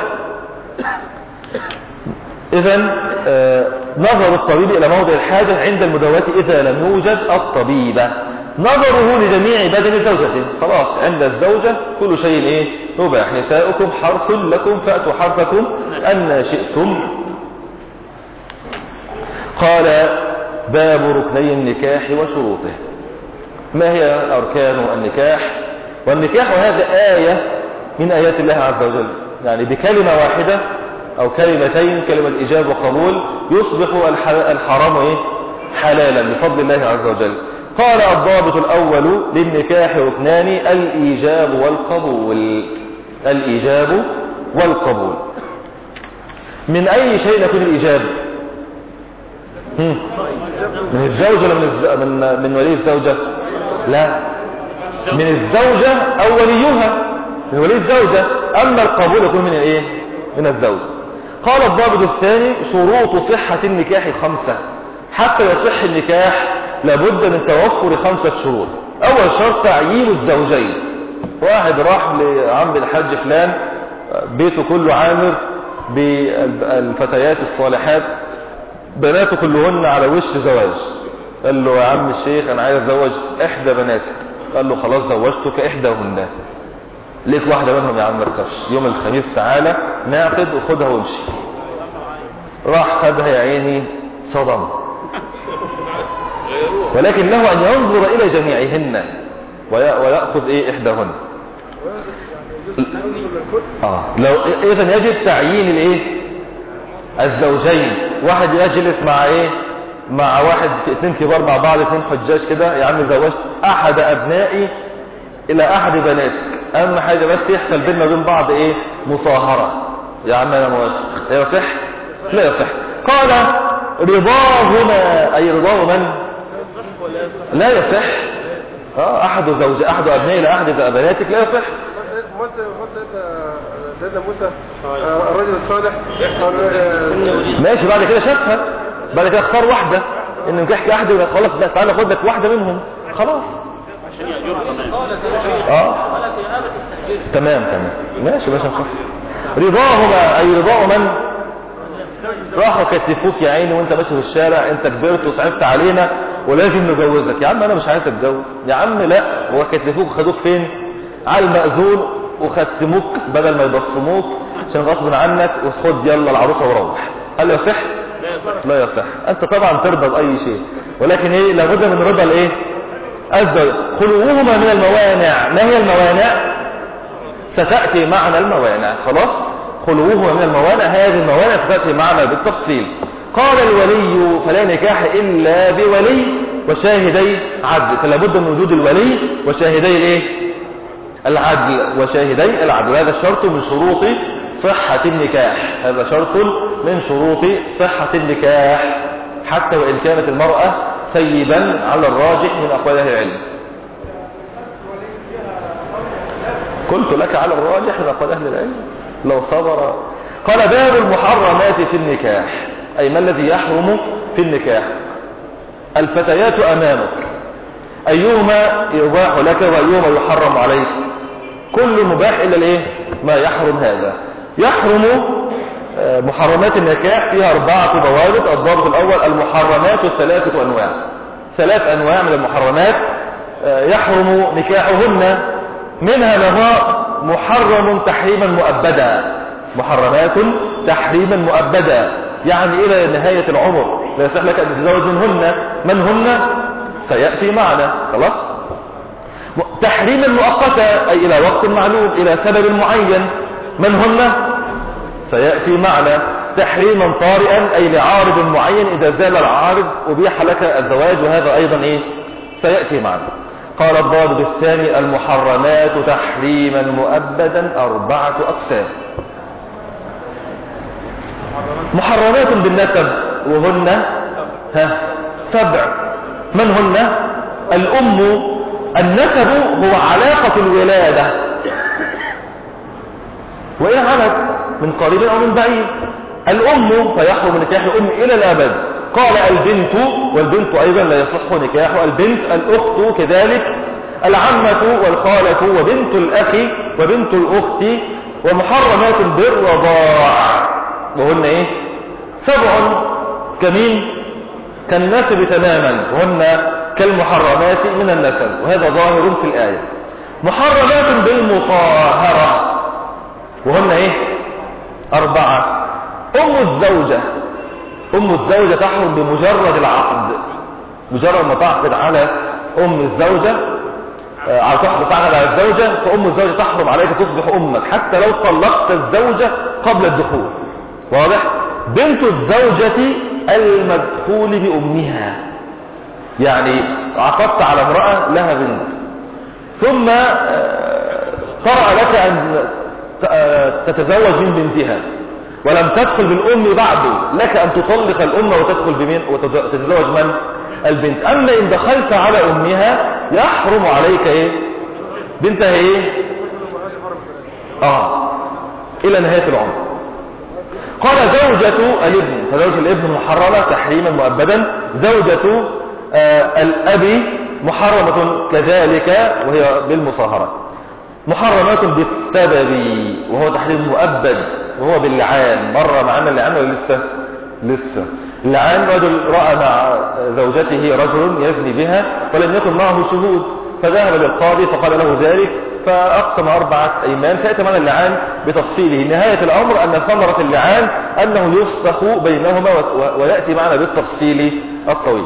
إذن نظر الطبيب إلى موضع الحاجة عند المداواة إذا لم يوجد الطبيبة. نظره لجميع بدن زوجته، خلاص عند الزوجة كل شيء ايه يباح. نساؤكم حرث لكم فأتوا حرثكم أن شئتم. قال باب ركني النكاح وشروطه. ما هي أركان النكاح؟ والنكاح هذا آية من آيات الله عز وجل، يعني بكلمة واحدة أو كلمتين، كلمة إجابة وقبول، يصبح الحرام ايه حلالا بفضل الله عز وجل. قال الضابط الأول للنكاح ركنان: الإيجاب والقبول. الإيجاب والقبول. من أي شيء يكون الإيجاب؟ من الزوجة ولا من ولي الزوجة؟ لا، من الزوجة أو وليها، من ولي الزوجة. أما القبول يكون من الايه من الزوج. قال الضابط الثاني: شروط صحة النكاح 5. حتى يصح النكاح لابد من توفر 5 شروط. أول شرط تعيين الزوجين. واحد راح لعم الحاج فلان، بيته كله عامر بالفتيات الصالحات، بناته كلهن على وش زواج. قال له: يا عم الشيخ أنا عايز أتزوج إحدى بناتك. قال له: خلاص زوجتك إحداهن، ليك واحدة منهم يا عم، مركبش يوم الخميس تعالى ناخد وخدها وامشي. راح خدها يا عيني، صدم، ولكن له أن ينظر إلى جميعهن ويأخذ إحداهن. لو إذن يجب تعيين الزوجين. واحد يجلس مع واحد، 2 كبار مع بعض، 2 حجاج كده: يا عم زوجت أحد أبنائي إلى أحد بناتك، أهم حاجة بس يحصل بيننا وبين بعض مصاهرة. يا عم أنا موافق. يصح؟ لا يصح. قال رضاهما، أي رضاه من؟ لا يصح. أحد أبنائي إلى أحد بناتك لا يصح. سيدنا موسى الرجل الصالح ماشي، بعد كده شافها، بعد كده اختار واحدة إنه نكحك أحد، خلاص تعالى خد لك واحدة منهم، خلاص. تمام ماشي باشا. رضاهما أي رضاه من؟ راحوا كتفوك يا عيني وانت ماشي في الشارع، انت كبرت وصعبت علينا ولازم نجوزك. يا عم انا مش عايز اتجوز. يا عم لا، هو كتفوك خدوك فين؟ على المأذون، وختموك بدل ما يبصموك عشان غصب عنك، وخد يلا العروسه وروح. هل يصح؟ لا يصح. انت طبعا ترضى باي شيء، ولكن لابد من رضا خلوهما من الموانع. ما هي الموانع؟ ستأتي معنا الموانع. خلاص، خلوهما من الموانع، هذه الموانع ستأتي معنا بالتفصيل. قال الولي فلا نكاح إلا بولي وشاهدي عدل، فلا بد من وجود الولي وشاهدي الايه؟ العدل، وشاهدي العدل. هذا شرط من شروط صحة النكاح، هذا شرط من شروط صحة النكاح، حتى وإن كانت المرأة ثيبا على الراجح من أقوال أهل العلم. قلت لك على الراجح من أقوال أهل العلم لو صبر. قال باب المحرمات في النكاح، أي ما الذي يحرم في النكاح. الفتيات أمامك، أيهما يباح لك وأيهما يحرم عليك؟ كل مباح إلا الإيه؟ ما يحرم. هذا يحرم محرمات النكاح فيها 4 ضوابط. الضابط الأول المحرمات 3 أنواع، 3 أنواع من المحرمات يحرم نكاحهن، منها ما هو محرم تحريما مؤبدا، محرمات تحريما مؤبدا، يعني إلى نهاية العمر لا يصح لك أن تتزوج منهن. من هن؟ سيأتي معنا. خلاص. تحريما مؤقتا، أي إلى وقت معلوم، إلى سبب معين. من هن؟ سيأتي معنا. تحريما طارئا، أي لعارض معين، إذا زال العارض أبيح لك الزواج، وهذا أيضا إيه؟ سيأتي معنا. قال الضابط الثاني المحرمات تحريما مؤبدا 4 أقسام. محرمات بالنسب، وهن 7. من هن؟ الأم. النسب هو علاقة الولادة، وإن علت من قريب أو من بعيد. الأم فيحرم نكاح الأم إلى الأبد. قال البنت، والبنت أيضا لا يصح نكاح البنت. الأخت كذلك، العمة والخالة وبنت الأخ وبنت الأخت. ومحرمات بالرضاع، وهن إيه؟ 7 كمين؟ كالنسب تماما، وهن كالمحرمات من النسب، وهذا ظاهر في الآية. محرمات بالمطاهرة، وهن إيه؟ 4. أم الزوجة، أم الزوجة تحرم بمجرد العقد، مجرد ما تعقد على أم الزوجة، على تعقد على الزوجة، فأم الزوجة تحرم عليك، تصبح أمك حتى لو طلقت الزوجة قبل الدخول. واضح؟ بنت الزوجة المدخول بأمها، يعني عقدت على امرأة لها بنت، ثم طرأ لك أن تتزوج من بنتها ولم تدخل بالأم بعده، لك أن تطلق الأم وتدخل بمن وتتزوج من؟ البنت. أما إن دخلت على أمها يحرم عليك إيه؟ بنتها إيه؟ إلى نهاية العمر. قال زوجة الابن، فزوجة الابن محرمة تحريما مؤبدا. زوجة الأب محرمة كذلك، وهي بالمصاهرة. محرمات بالسبب، وهو تحريم مؤبد، وهو باللعان. مر معنا اللعان ولا لسه؟ اللعان رجل رأى مع زوجته رجل يزني بها ولم يكن معه شهود، فذهب للقاضي فقال له ذلك، فأقسم 4 أيمان. سيأتي معنا اللعان بتفصيله. نهاية الأمر أن ثمرة اللعان أنه يفسخ بينهما، ويأتي معنا بالتفصيل الطويل.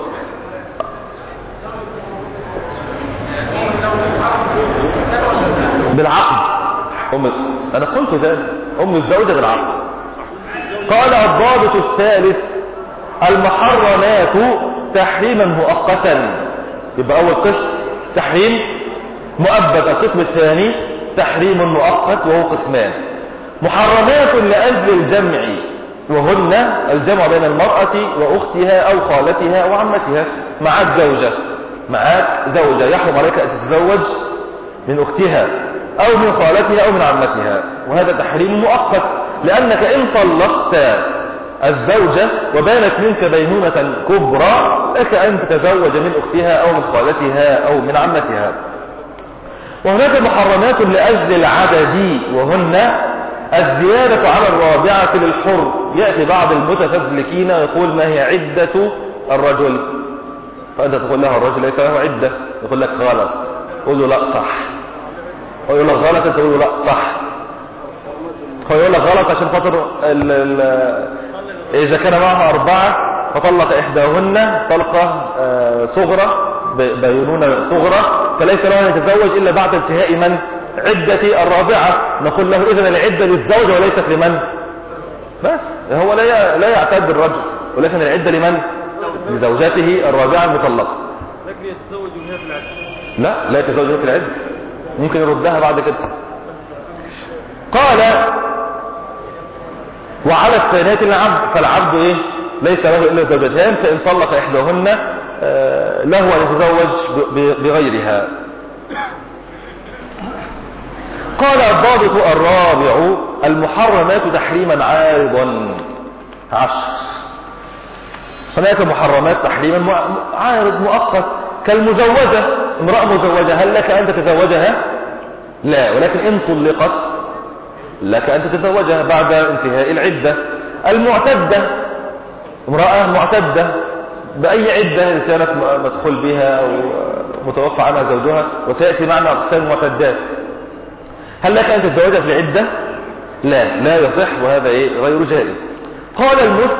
بالعقد، أنا قلت ذلك، أم الزوجة بالعقد. قال الضابط الثالث المحرمات تحريما مؤقتا. يبقى أول قسم تحريم مؤبد، القسم الثاني تحريم مؤقت، وهو قسمان. محرمات لأجل الجمع، وهن الجمع بين المرأة وأختها أو خالتها وعمتها. معك زوجة يحرم عليك أن تتزوج من أختها أو من خالتها أو من عمتها، وهذا تحريم مؤقت، لأنك إن طلقت الزوجة وبانت منك بينونة كبرى لك أن تتزوج من أختها أو من خالتها أو من عمتها. وهناك محرمات لأجل العدد، وهن الزيادة على 4 للحر. يأتي بعض المتفزلكين يقول ما هي عدة الرجل، فأنت تقول له الرجل ليس له عدة، يقول لك غلط، قول له لا صح، ويقول لك غلط، انت تقول له لا صح. هو يقول لك غلط عشان خاطر إذا كان معها 4 فطلق إحداهن طلقة صغرى بينونة صغرى فليس له أن يتزوج إلا بعد انتهاء من عدة الرابعة. نقول له إذن العدة للزوج وليست لمن؟ بس هو لا يعتد الرجل، ولكن العدة لمن؟ لزوجته الرابعة المطلقة. لكن يتزوج وهي في العدة؟ لا يتزوج وهي في العدة، ممكن يردها بعد كده. قال وعلى الثانية العبد، فالعبد إيه؟ ليس له إلا زوجتان، فإن طلق إحداهن له أن يتزوج بغيرها. قال الضابط الرابع المحرمات تحريما عارضا. 10 هناك محرمات تحريما عارض مؤقت كالمزوجة. امرأة مزوجة هل لك أن تتزوجها؟ لا، ولكن إن طلقت لك أن تتزوجها بعد انتهاء العدة. المعتدة امرأة معتدة بأي عدة كانت مدخول بها أو متوفى عنها زوجها، وسيأتي معنا أقسام المعتدات. هل لك أن تتزوجها في العدة؟ لا يصح، وهذا غير جائز. قال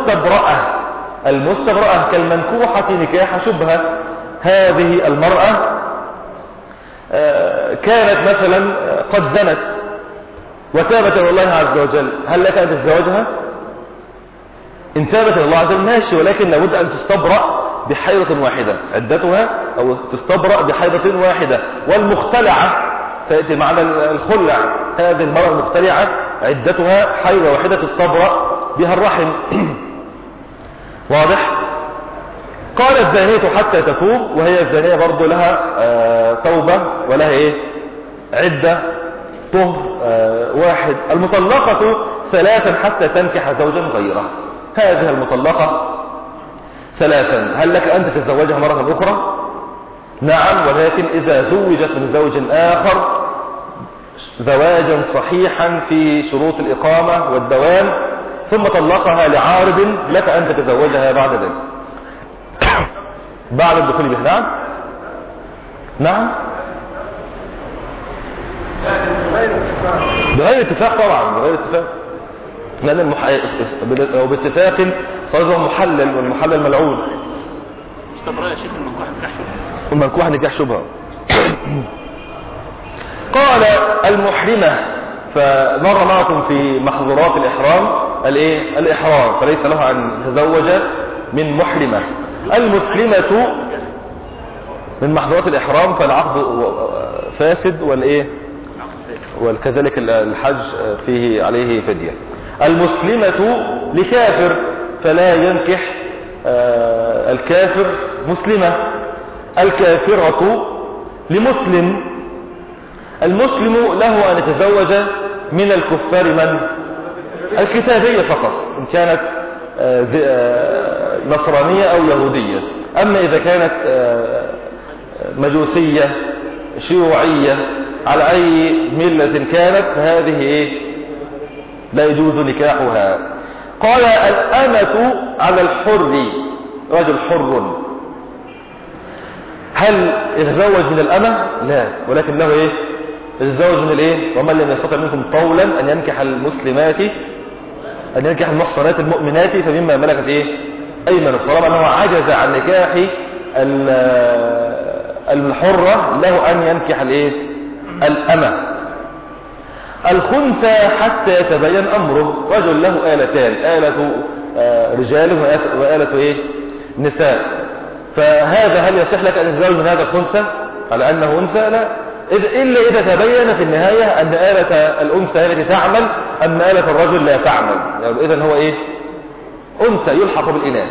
المستبرأة كالمنكوحة نكاح شبهة. هذه المرأة كانت مثلا قد زنت وتابت إلى الله عز وجل، هل لك أن تتزوجها؟ إن تابت إلى الله عز وجل ماشي، ولكن لابد أن تستبرأ بحيضة واحدة عدتها، أو تستبرأ بحيضة واحدة. والمختلعة سيأتي معنا الخلع، هذه المرأة المختلعة عدتها حيضة واحدة تستبرأ بها الرحم. واضح؟ قال الزانية حتى تتوب، وهي الزانية برضو لها توبة ولها عدة طهر واحد. المطلقة 3 حتى تنكح زوجا غيره. هذه المطلقة 3 هل لك أن تتزوجها مرة أخرى؟ نعم، ولكن إذا زوجت من زوج آخر زواجا صحيحا في شروط الإقامة والدوام ثم طلقها لعارض لك أن تتزوجها بعد ذلك بعد الدخول بها. نعم بغير اتفاق طبعا، بغير اتفاق، لأن أو باتفاق صار محلل، والمحلل ملعون. استبرأ يا شيخ المنكوح نكاح شبهة. قال المحرمة، فمر معكم في محظورات الإحرام الإحرام، فليس له أن يتزوج من محرمة. المسلمة من محظورات الإحرام، فالعقد فاسد وكذلك الحج فيه عليه فدية. المسلمة لكافر فلا ينكح الكافر مسلمة. الكافرة لمسلم. المسلم له أن يتزوج من الكفار من؟ الكتابية فقط، إن كانت نصرانية أو يهودية. أما إذا كانت مجوسية شيوعية على أي ملة كانت فهذه لا يجوز نكاحها. قال الأمة على الحر، رجل حر هل يتزوج من الأمة؟ لا، ولكن له يتزوج من ومن لم يستطع منكم طولا أن ينكح المسلمات، أن ينكح المحصنات المؤمنات فمما ملكت أيمانه. طالما أنه عجز عن نكاح الحرة له أن ينكح الأمة. الخنثى حتى يتبين أمره، رجل له آلتان، آلة رجال وآلة نساء، فهذا هل يصح لك أن تتزوج من هذا الخنثى على أنه أنثى؟ لا، إلا إذا تبين في النهاية أن آلة الأنثى التي تعمل أما آلة الرجل لا تعمل، يعني إذن هو أنثى يلحق بالإناث.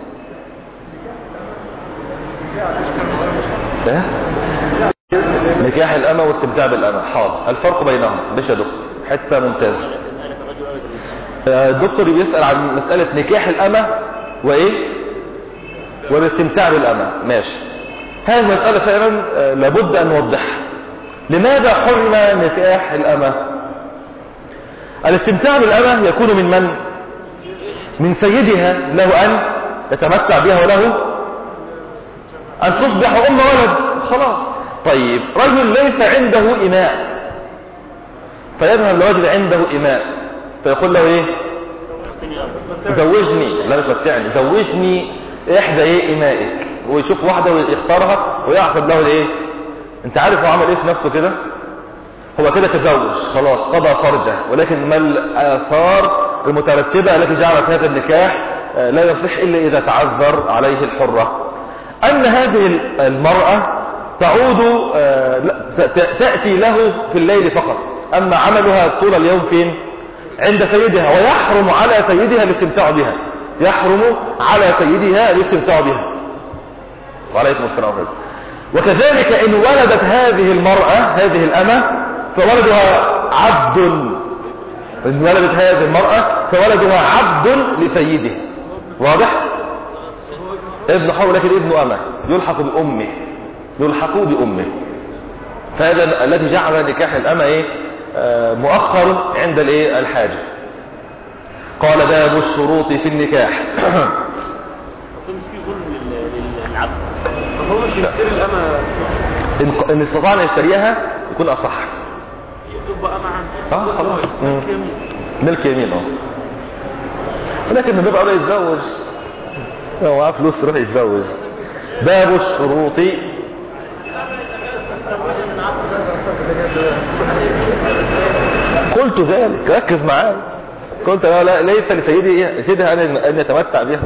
نكاح الأمة واستمتاع بالأمة. حاضر، الفرق بينهم بش يا دكتور؟ حتى ممتاز. الدكتور بيسأل عن مسألة نكاح الأمة والاستمتاع بالأمة. ماشي، هذه المسألة فعلا لابد أن نوضحها. لماذا حرم نكاح الأمة؟ الاستمتاع بالأمة يكون من من؟ من سيدها، له أن يتمتع بها وله أن تصبح أم ولد، خلاص. طيب رجل ليس عنده إماء فيذهب لرجل عنده إماء فيقول له زوجني، لا تمتعني، زوجني إحدى إمائك، ويشوف واحدة ويختارها ويعقد له الايه. انت عارف هو عمل ايه في نفسه كده؟ هو كده تزوج خلاص قضى فرجه، ولكن ما الآثار المترتبة التي جعلت هذا النكاح لا يصح إلا إذا تعذر عليه الحرة. أن هذه المرأة تعود تأتي له في الليل فقط، أما عملها طول اليوم فين؟ عند سيدها، ويحرم على سيدها الاستمتاع بها، يحرم على سيدها الاستمتاع بها. وعليكم السلام عليكم. وكذلك إن ولدت هذه المرأة هذه الأمة فولدها عبد، إن ولدت هذه المرأة فولدها عبد لسيده، واضح؟ ابن حر لكن ابن أمه يلحق بأمه، يلحق بأمه. فهذا الذي جعل نكاح الأمة ايه مؤخر عند الايه الحاجة. قال باب الشروط في النكاح. هو مش يشتري الأمة إن استطاع أن يشتريها يكون أصح. تبقى أمة عنه خلاص ملك يمين ولكن من باب أولى يتزوج، لو معاه فلوس يروح يتزوج. باب الشروط. قلت ذلك، ركز معايا. قلت لا ليس لسيدها أن يتمتع بها.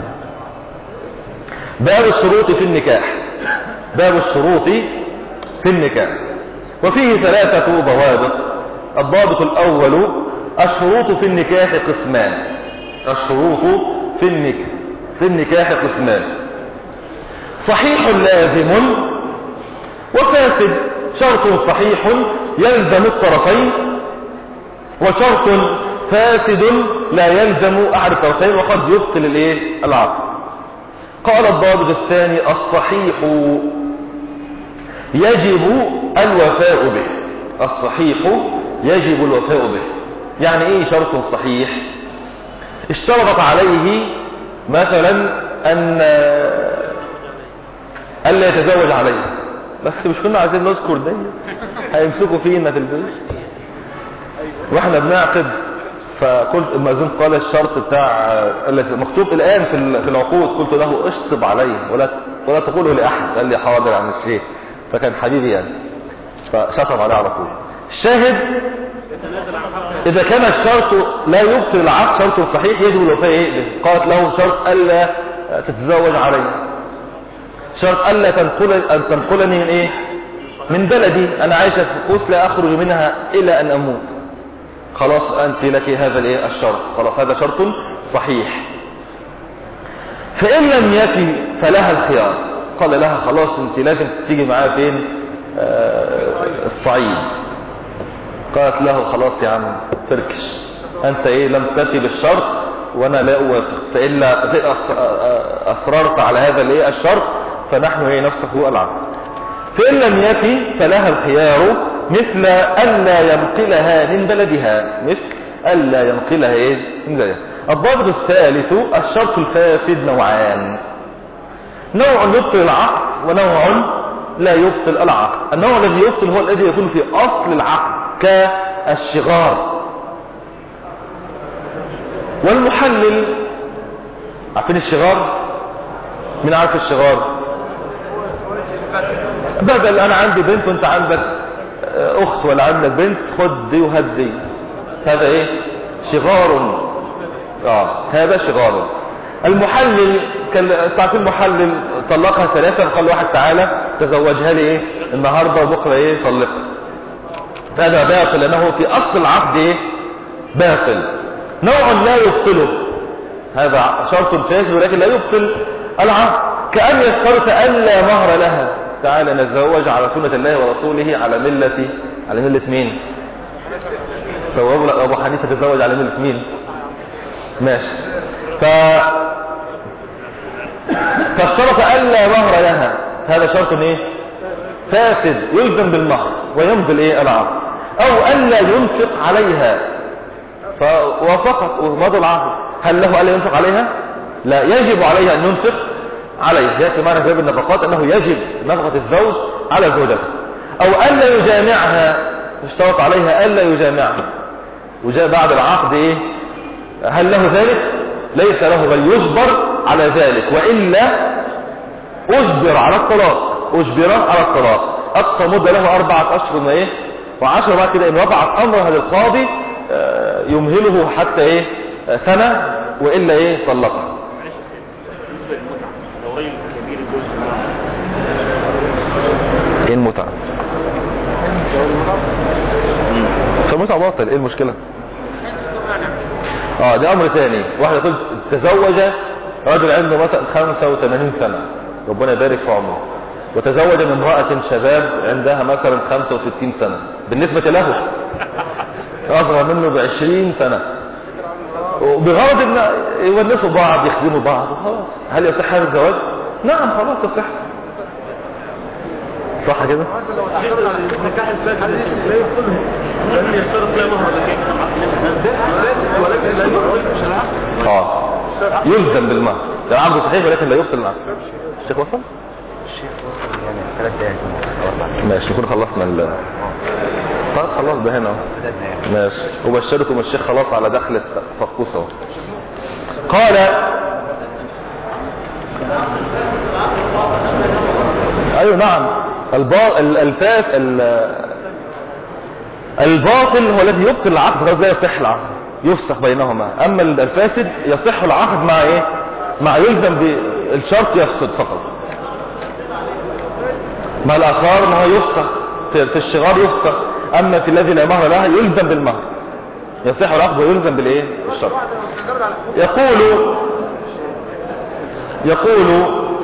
باب الشروط في النكاح. باب الشروط في النكاح وفيه 3 ضوابط. الضابط الأول: الشروط في النكاح قسمان. الشروط في النكاح قسمان: صحيح لازم وفاسد. شرط صحيح يلزم الطرفين، وشرط فاسد لا يلزم أحد الطرفين وقد يبطل العقد. قال الضابط الثاني: الصحيح يجب الوفاء به. الصحيح يجب الوفاء به. يعني ايه شرط صحيح؟ اشترطت عليه مثلا ألا يتزوج عليه، بس مش كنا عايزين نذكر ده، هيمسكوا فينا في البيت واحنا بنعقد. فقلت المأذون قال الشرط بتاع مكتوب الآن في العقود، قلت له اشطب عليه ولا تقوله لأحد. قال لي حاضر عن الشيخ، فكان حبيبي يعني، فشطب عليه على طول. الشاهد: إذا كان الشرط لا يبطل العقد، شرط صحيح يجب الوفاء به. قالت له شرط ألا تتزوج علي، شرط ألا تنقلني من من بلدي، أنا عايشة في قوس لا أخرج منها إلى أن أموت. خلاص أنت لك هذا الشرط، خلاص هذا شرط صحيح. فإن لم يفي فلها الخيار. قال لها خلاص أنت لازم تيجي معايا فين؟ الصعيد. قالت له خلاص يا عم تركش، أنت لم تفي بالشرط وأنا لا أوافق، فإلا أصررت على هذا الشرط فنحن نفسه العقد. فإن لم يفي فلها الخيار مثل ألا ينقلها من بلدها، مثل ألا ينقلها من بلدها. الضابط الثالث: الشرط الفاسد نوعان: نوع يبطل العقد ونوع لا يبطل العقد. النوع الذي يبطل هو الذي يكون في أصل العقد كالشغار والمحلل. عارفين الشغار؟ من عارف الشغار؟ بدل أنا عندي بنت وانت عندك أخت ولا عندك بنت، خد دي وهد دي، هذا شغار. هذا شغار. المحلل تعرفين المحلل طلقها 3، قال واحد تعالى تزوجها لي النهارده وبكره طلقها. هذا باطل لأنه في أصل العقد باطل. نوع لا يبطله، هذا شرط فاسد ولكن لا يبطل العقد، كأن يشترط ألا مهر لها. تعالى نتزوج على سنة الله ورسوله على ملة مين؟ أبو حنيفة تتزوج على ملة مين؟ ماشي. فاشترط ألا مهر لها، هذا شرط فاسد يلزم بالمهر ويمضي العقد. أو ألا ينفق عليها، فوافقت ومضى العقد. هل له ألا ينفق عليها؟ لا، يجب عليها أن ينفق عليه. يأتي معنى باب النفقات أنه يجب نفقة الزوج على زوجته. أو ألا يجامعها، اشترط عليها ألا يجامعها وجاء بعد العقد هل له ذلك؟ ليس له، بل يجبر على ذلك، أجبر على الطلاق، أجبر على الطلاق، أقصى مدة له 4 أشهر ايه و10 بعد كده إن وقعت أمرها للقاضي يمهله حتى ايه سنة وإلا ايه طلقها. بالنسبة للمتعة لو رجل كبير الجزء ايه المتعة؟ فالمتعة باطل، ايه المشكلة؟ ده امر ثاني. واحد يقول تزوج رجل عنده مثلا 85 سنة ربنا يبارك في عمره، وتزوج من امرأة شباب عندها مثلا 65 سنة، بالنسبة له اصغر منه ب20 سنة، وبغرض ان يونسوا بعض يخدموا بعض وخلاص. هل يصح هذا الزواج؟ نعم خلاص يصح، صح كده؟ النكاح الفاسد لا يبطله لأن يشترط لا مهر ولكن لا يبطل شرعا. يلزم بالمهر، العقد صحيح ولكن لا يبطل العقد. الشيخ وصل؟ يعني 3 دقائق ماشي نكون خلصنا طيب خلاص ده هنا ماشي. وبشركم الشيخ خلاص على دخلة فقوسه. قال ايوه نعم الباطل هو الذي يبطل العقد، لا يصح العقد، يفسخ بينهما. اما الفاسد يصح العقد مع ايه؟ مع يلزم بالشرط يفسد فقط. مع الاخر ما هو يفسخ في الشغار يفسخ، اما في الذي لا مهر لها يلزم بالمهر، يصح العقد ويلزم بالايه؟ الشرط. يقول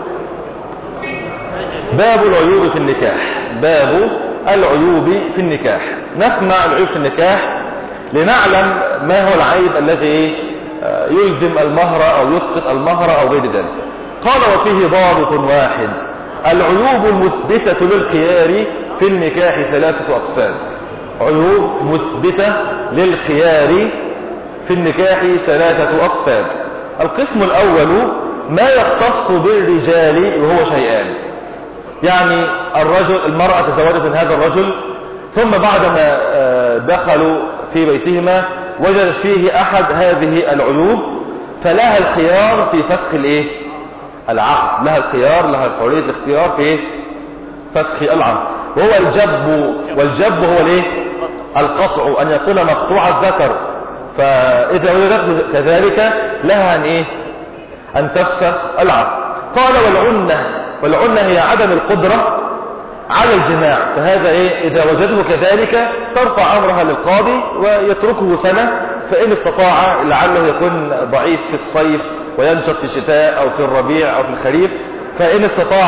باب العيوب في النكاح. باب العيوب في النكاح. نسمع العيوب في النكاح لنعلم ما هو العيب الذي يلزم المهر او يسقط المهر او غير ذلك. قال وفيه ضابط واحد: العيوب المثبتة للخيار في النكاح 3 أقسام. عيوب مثبتة للخيار في النكاح 3 أقسام. القسم الأول ما يختص بالرجال وهو شيئان، يعني المرأة تزوجت من هذا الرجل، ثم بعدما دخلوا في بيتهما وجدت فيه أحد هذه العيوب، فلها الخيار في فسخ العقد، لها الخيار، لها حرية الاختيار في فسخ العقد، وهو الجب. والجب هو القطع، أن يكون مقطوع الذكر، فإذا وجدت كذلك لها أن تفسخ العقد. قال والعنة هي عدم القدرة على الجماع، فهذا إذا وجده كذلك ترفع أمرها للقاضي ويتركه سنة، فإن استطاع، لعله يكون ضعيف في الصيف وينشط في الشتاء أو في الربيع أو في الخريف، فإن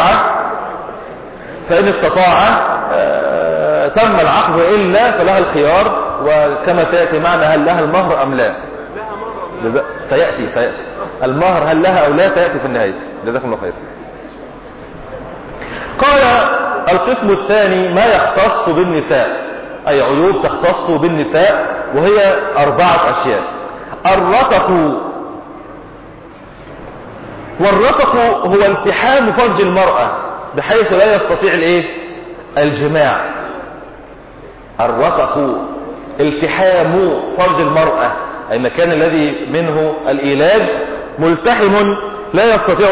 استطاع تم العقد، وإلا فلها الخيار. وكما سيأتي معنا هل لها المهر أم لا، سيأتي المهر هل لها أو لا، سيأتي في النهاية. جزاكم الله خير. قال القسم الثاني ما يختص بالنساء، أي عيوب تختص بالنساء، وهي 4 أشياء. والرتق هو التحام فرج المرأة بحيث لا يستطيع الجماع. الرتق التحام فرج المرأة، أي المكان الذي منه الإيلاج ملتحم، لا يستطيع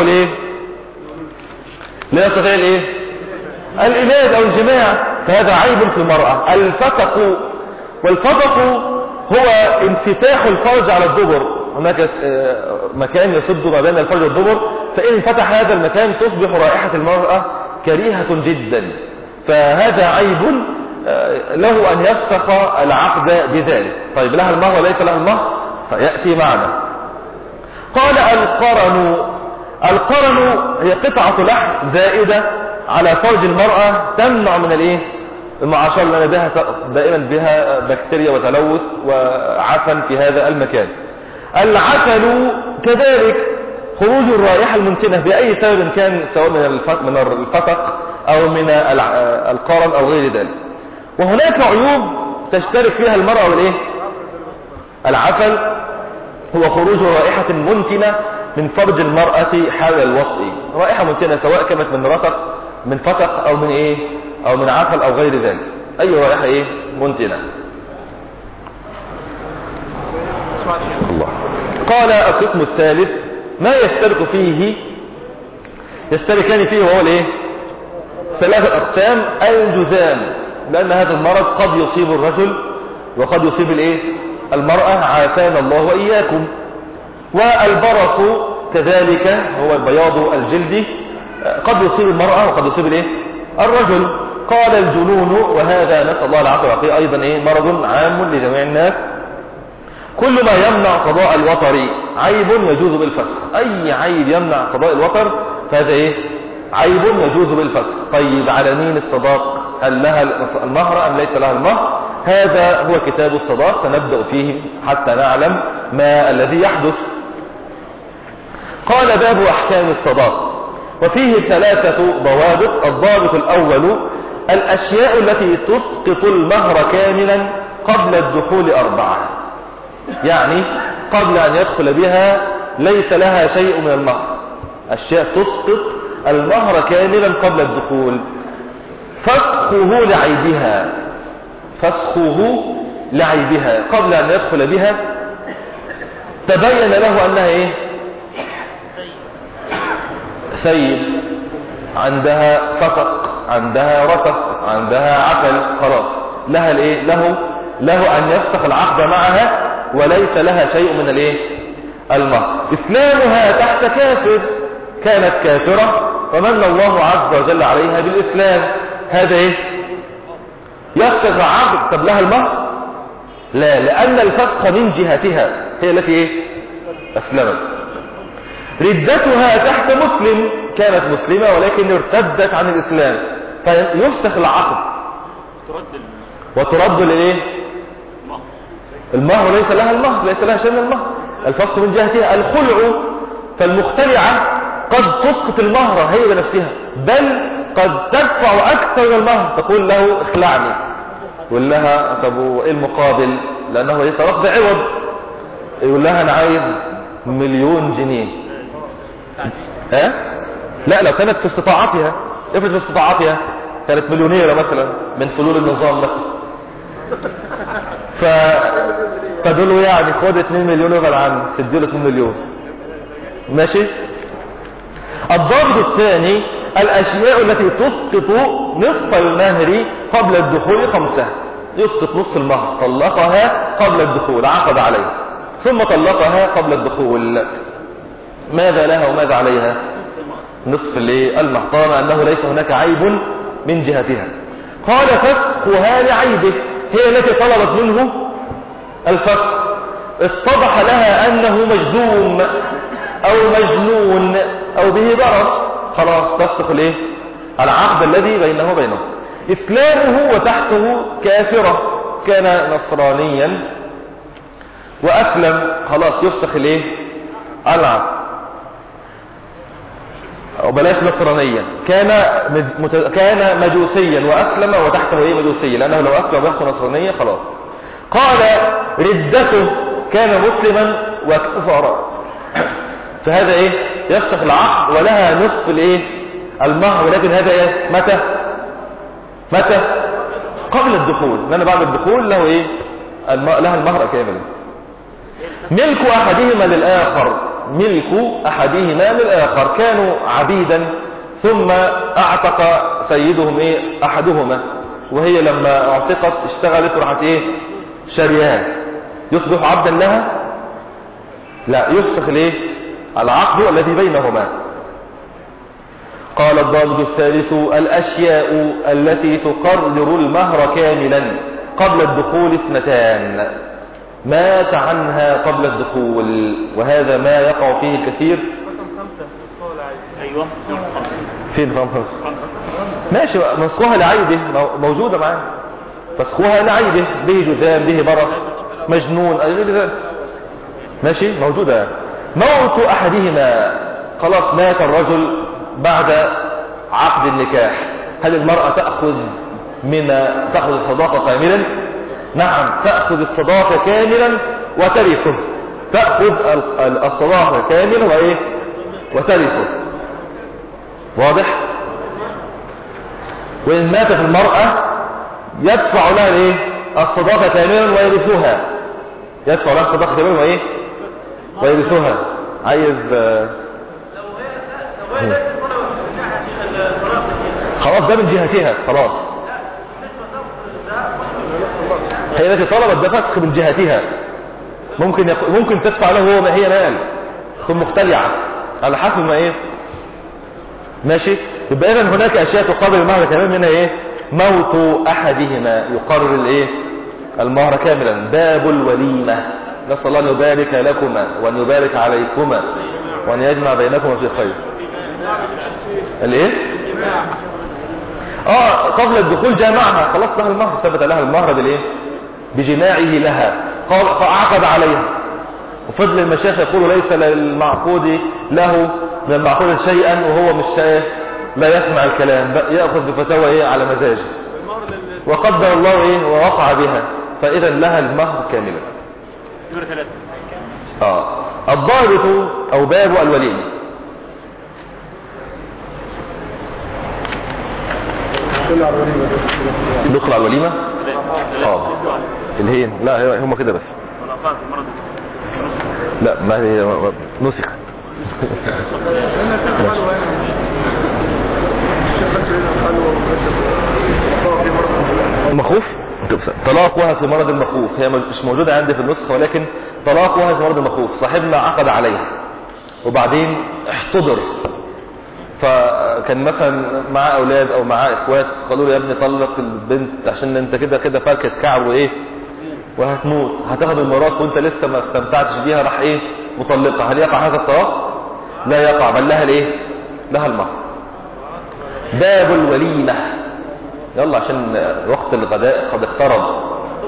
الإيلاج أو الجماع، فهذا عيب في المرأة. والفتق هو انفتاح الفرج على الدبر، هناك مكان يسد ما بين الفرج والدبر، فإن فتح هذا المكان تصبح رائحة المرأة كريهة جدا، فهذا عيب له أن يفسخ العقد بذلك. طيب لها المهر وليس لها المهر، فيأتي معنا. قال القرن هي قطعة لحم زائدة على فرج المرأة تمنع من المعاشرة، لأن دائما بها بكتيريا وتلوث وعفن في هذا المكان. العفن كذلك خروج الرائحة المنتنة بأي سبب كان، سواء من الفتق أو من القرن أو غير ذلك. وهناك عيوب تشترك فيها المرأة العفن هو خروج رائحة منتنة من فرج المرأة حال الوطء، رائحة منتنة سواء كانت من فتق أو من أو من عفن أو غير ذلك، أي رائحة منتنة. الله. قال القسم الثالث ما يشترك فيه يشتركان فيه وهو الايه؟ 3 أقسام. الجذام، لأن هذا المرض قد يصيب الرجل وقد يصيب الايه؟ المرأة، عافانا الله وإياكم. والبرص كذلك هو بياض الجلد، قد يصيب المرأة وقد يصيب الايه؟ الرجل. قال الجنون، وهذا نسأل الله العافية والعافية أيضا ايه؟ مرض عام لجميع الناس. كل ما يمنع قضاء الوطر عيب يجوز بالفسخ. أي عيب يمنع قضاء الوطر فهذا ايه؟ عيب يجوز بالفسخ. طيب على مين الصداق؟ هل لها المهر أم ليس لها المهر؟ هذا هو كتاب الصداق، سنبدأ فيه حتى نعلم ما الذي يحدث. قال باب أحكام الصداق، وفيه 3 ضوابط. الضابط الأول: الأشياء التي تسقط المهر كاملا قبل الدخول 4، يعني قبل أن يدخل بها ليس لها شيء من المهر. أشياء تسقط المهر كاملا قبل الدخول. فسخه لعيبها، فسخه لعيبها قبل أن يدخل بها تبين له أنها ايه؟ سيد، عندها فتق، عندها رتق، عندها عقل، خلاص لها الايه؟ له ان يفسخ العقد معها وليس لها شيء من الايه؟ المهر. اسلامها تحت كافر، كانت كافرة فمن الله عز وجل عليها بالاسلام، هذا ايه؟ يفسخ عقد. طب لها المهر؟ لا، لان الفسخ من جهتها، هي التي ايه؟ اسلمت. ردتها تحت مسلم، كانت مسلمة ولكن ارتدت عن الإسلام، فيفسخ العقد وترد لإيه؟ المهر. ليس لها المهر، ليس لها شيء من المهر. الفسخ من جهتها. الخلع، فالمختلعة قد تسقط المهر هي بنفسها، بل قد تدفع أكثر من المهر، تقول له اخلعني، يقول لها طب ايه المقابل؟ لأنه ليس رفض عوض. يقول لها أنا عايز 1,000,000 جنيه. ها؟ لا، لو كانت في استطاعتها، افرض في استطاعتها كانت مليونيرة مثلا من فلول النظام مثلا، فقالوا له يعني خد 2 مليون يغل عنه، تديله 2 مليون، ماشي. الضابط الثاني: الأشياء التي تسقط نصف المهر قبل الدخول 5. يسقط نصف المهر، طلقها قبل الدخول، عقد عليه ثم طلقها قبل الدخول، ماذا لها وماذا عليها؟ نصف المهر، طالما أنه ليس هناك عيب من جهتها. قال فسخها لعيبه، هي التي طلبت منه الفسخ، اتضح لها أنه مجذوم أو مجنون أو به برص، خلاص تفسخ العقد الذي بينه وبينه. إسلامه وتحته كافرة، كان نصرانيا وأسلم، خلاص يفسخ العقد. وبلاش نصرانيا، كان مجوسيا وأسلم وتحته مجوسيا، لأنه لو أسلم ويحته نصرانيا خلاص. قال ردته، كان مسلما وكفر، فهذا يفسخ العقد ولها نصف المهر، ولكن هذا متى قبل الدخول، لأن بعد الدخول له لها المهر كاملا. ملك أحدهما للآخر، ملك أحدهما للآخر، كانوا عبيدا ثم اعتق سيدهم أحدهما، وهي لما اعتقت اشتغلت وراحت شريان، يصبح عبدا لها؟ لا، يفسخ العقد الذي بينهما. قال الضابط الثالث: الأشياء التي تقرر المهر كاملا قبل الدخول 2، مات عنها قبل الدخول، وهذا ما يقع فيه الكثير. ايوه فين 5 ماشي، مسخوها لعيبه موجودة معاه، مسخوها لعيبه، به جذام، به برص، مجنون، ماشي موجودة. موت أحدهما، خلاص مات الرجل بعد عقد النكاح، هل المرأة تأخذ الصداقة كاملا؟ نعم، تأخذ الصداقة كاملا وترثه، تأخذ الصداقة كاملا وترثه، واضح؟ وإن ماتت المرأة يدفع لها الصداقة كاملا ويرثها، يدفع لها الصداقة كاملا ويرثها. عايز خلاص ده من جهتها خلاص، هي التي طلبت ده فسخ من جهتها، ممكن تدفع له هو ما هي مال تكون مختلعة على حسب ما ايه ماشي. يبقى اذا هناك اشياء تقرر المهر كمان، منها ايه؟ موت احدهما يقرر الايه؟ المهر كاملا. باب الوليمة، نسأل الله ان يبارك لكما وان يبارك عليكما وان يجمع بينكما في خير. الايه؟ قبل الدخول جامعها، خلاص لها المهر، ثبت لها المهر بالايه؟ بجماعه لها، قال فعقد عليها. وفضل المشايخ يقول ليس للمعقود له من المعقود شيئا وهو مش لا يسمع الكلام، يأخذ بفتاوى ايه على مزاجه، وقدر الله ايه ووقع بها، فاذا لها المهر كاملا. الضابط او باب الوليمة. دخل على الوليمة اللي هي لا هم كده بس، لا ما هي نسخ. المخوف طلاقها في مرض المخوف، هي مش موجودة عندي في النسخة، ولكن طلاقها في مرض المخوف. صاحبنا عقد عليها وبعدين احتضر، فكان مثلا مع اولاد او مع اخوات، قالوا له يا ابني طلق البنت عشان انت كده كده فاكت كعب وايه وهتموت، هتاخد الميراث وانت لسه ما استمتعتش بيها، راح ايه مطلقها. هل يقع هذا الطلاق؟ لا يقع، بل لها الايه؟ لها المهر. باب الوليمة، يلا عشان وقت الغداء قد اقترب.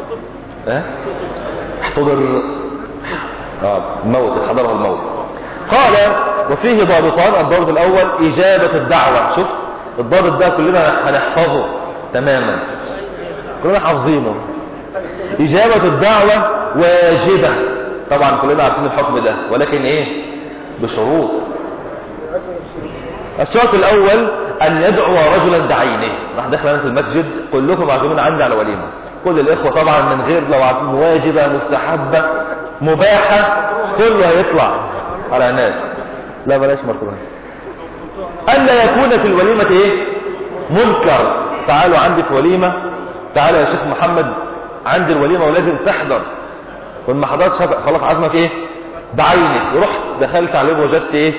احتضر موت، حضره الموت. قال وفيه ضابطان. الضابط الاول اجابة الدعوة. شوف الضابط ده كلنا هنحفظه تماما، كلنا حافظينه. اجابة الدعوة واجبة، طبعا كلنا عارفين الحكم ده، ولكن ايه؟ بشروط. الشرط الاول ان يدعو رجلا بعينه. راح داخل انا في المسجد كلكم عازمين عندي على وليمه، كل الاخوه طبعا من غير لو عارفين واجبه مستحبه مباحه كله هيطلع على ناس. لا بلاش مرتبه. ان لا يكون في الوليمه ايه؟ منكر. تعالوا عندي في وليمه، تعالوا يا شيخ محمد عندي الوليمه ولازم تحضر، وما حضرتش خلاص عزمك ايه؟ بعينك. ورحت دخلت عليه وجدت ايه؟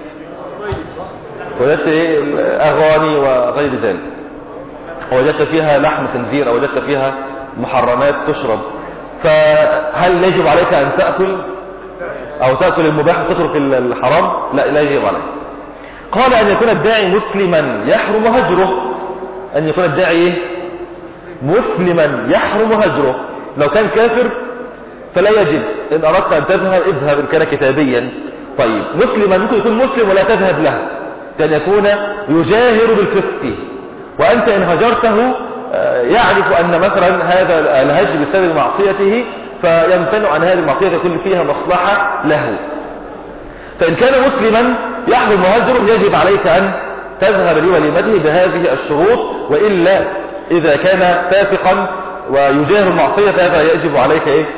وجدت ايه؟ اغاني وغير ذلك، وجدت فيها لحم خنزير، او وجدت فيها محرمات تشرب، فهل يجب عليك ان تأكل او تأكل المباح وتترك الحرام؟ لا يجب عليك. قال ان يكون الداعي مسلما يحرم هجره. ان يكون الداعي مسلما يحرم هجره. لو كان كافر فلا يجب، ان اردت ان تذهب اذهب ان كان كتابيا. طيب مسلما ممكن يكون مسلم ولا تذهب له، كان يكون يجاهر بالفسق، وأنت إن هجرته يعرف أن مثلا هذا الهجر بسبب معصيته فيمتنع عن هذه المعصية، يكون فيها مصلحة له. فإن كان مسلما يحرم هجره يجب عليك أن تذهب لوليمته بهذه الشروط، وإلا إذا كان فاسقا ويجاهر المعصية فهذا يجب عليك إيه؟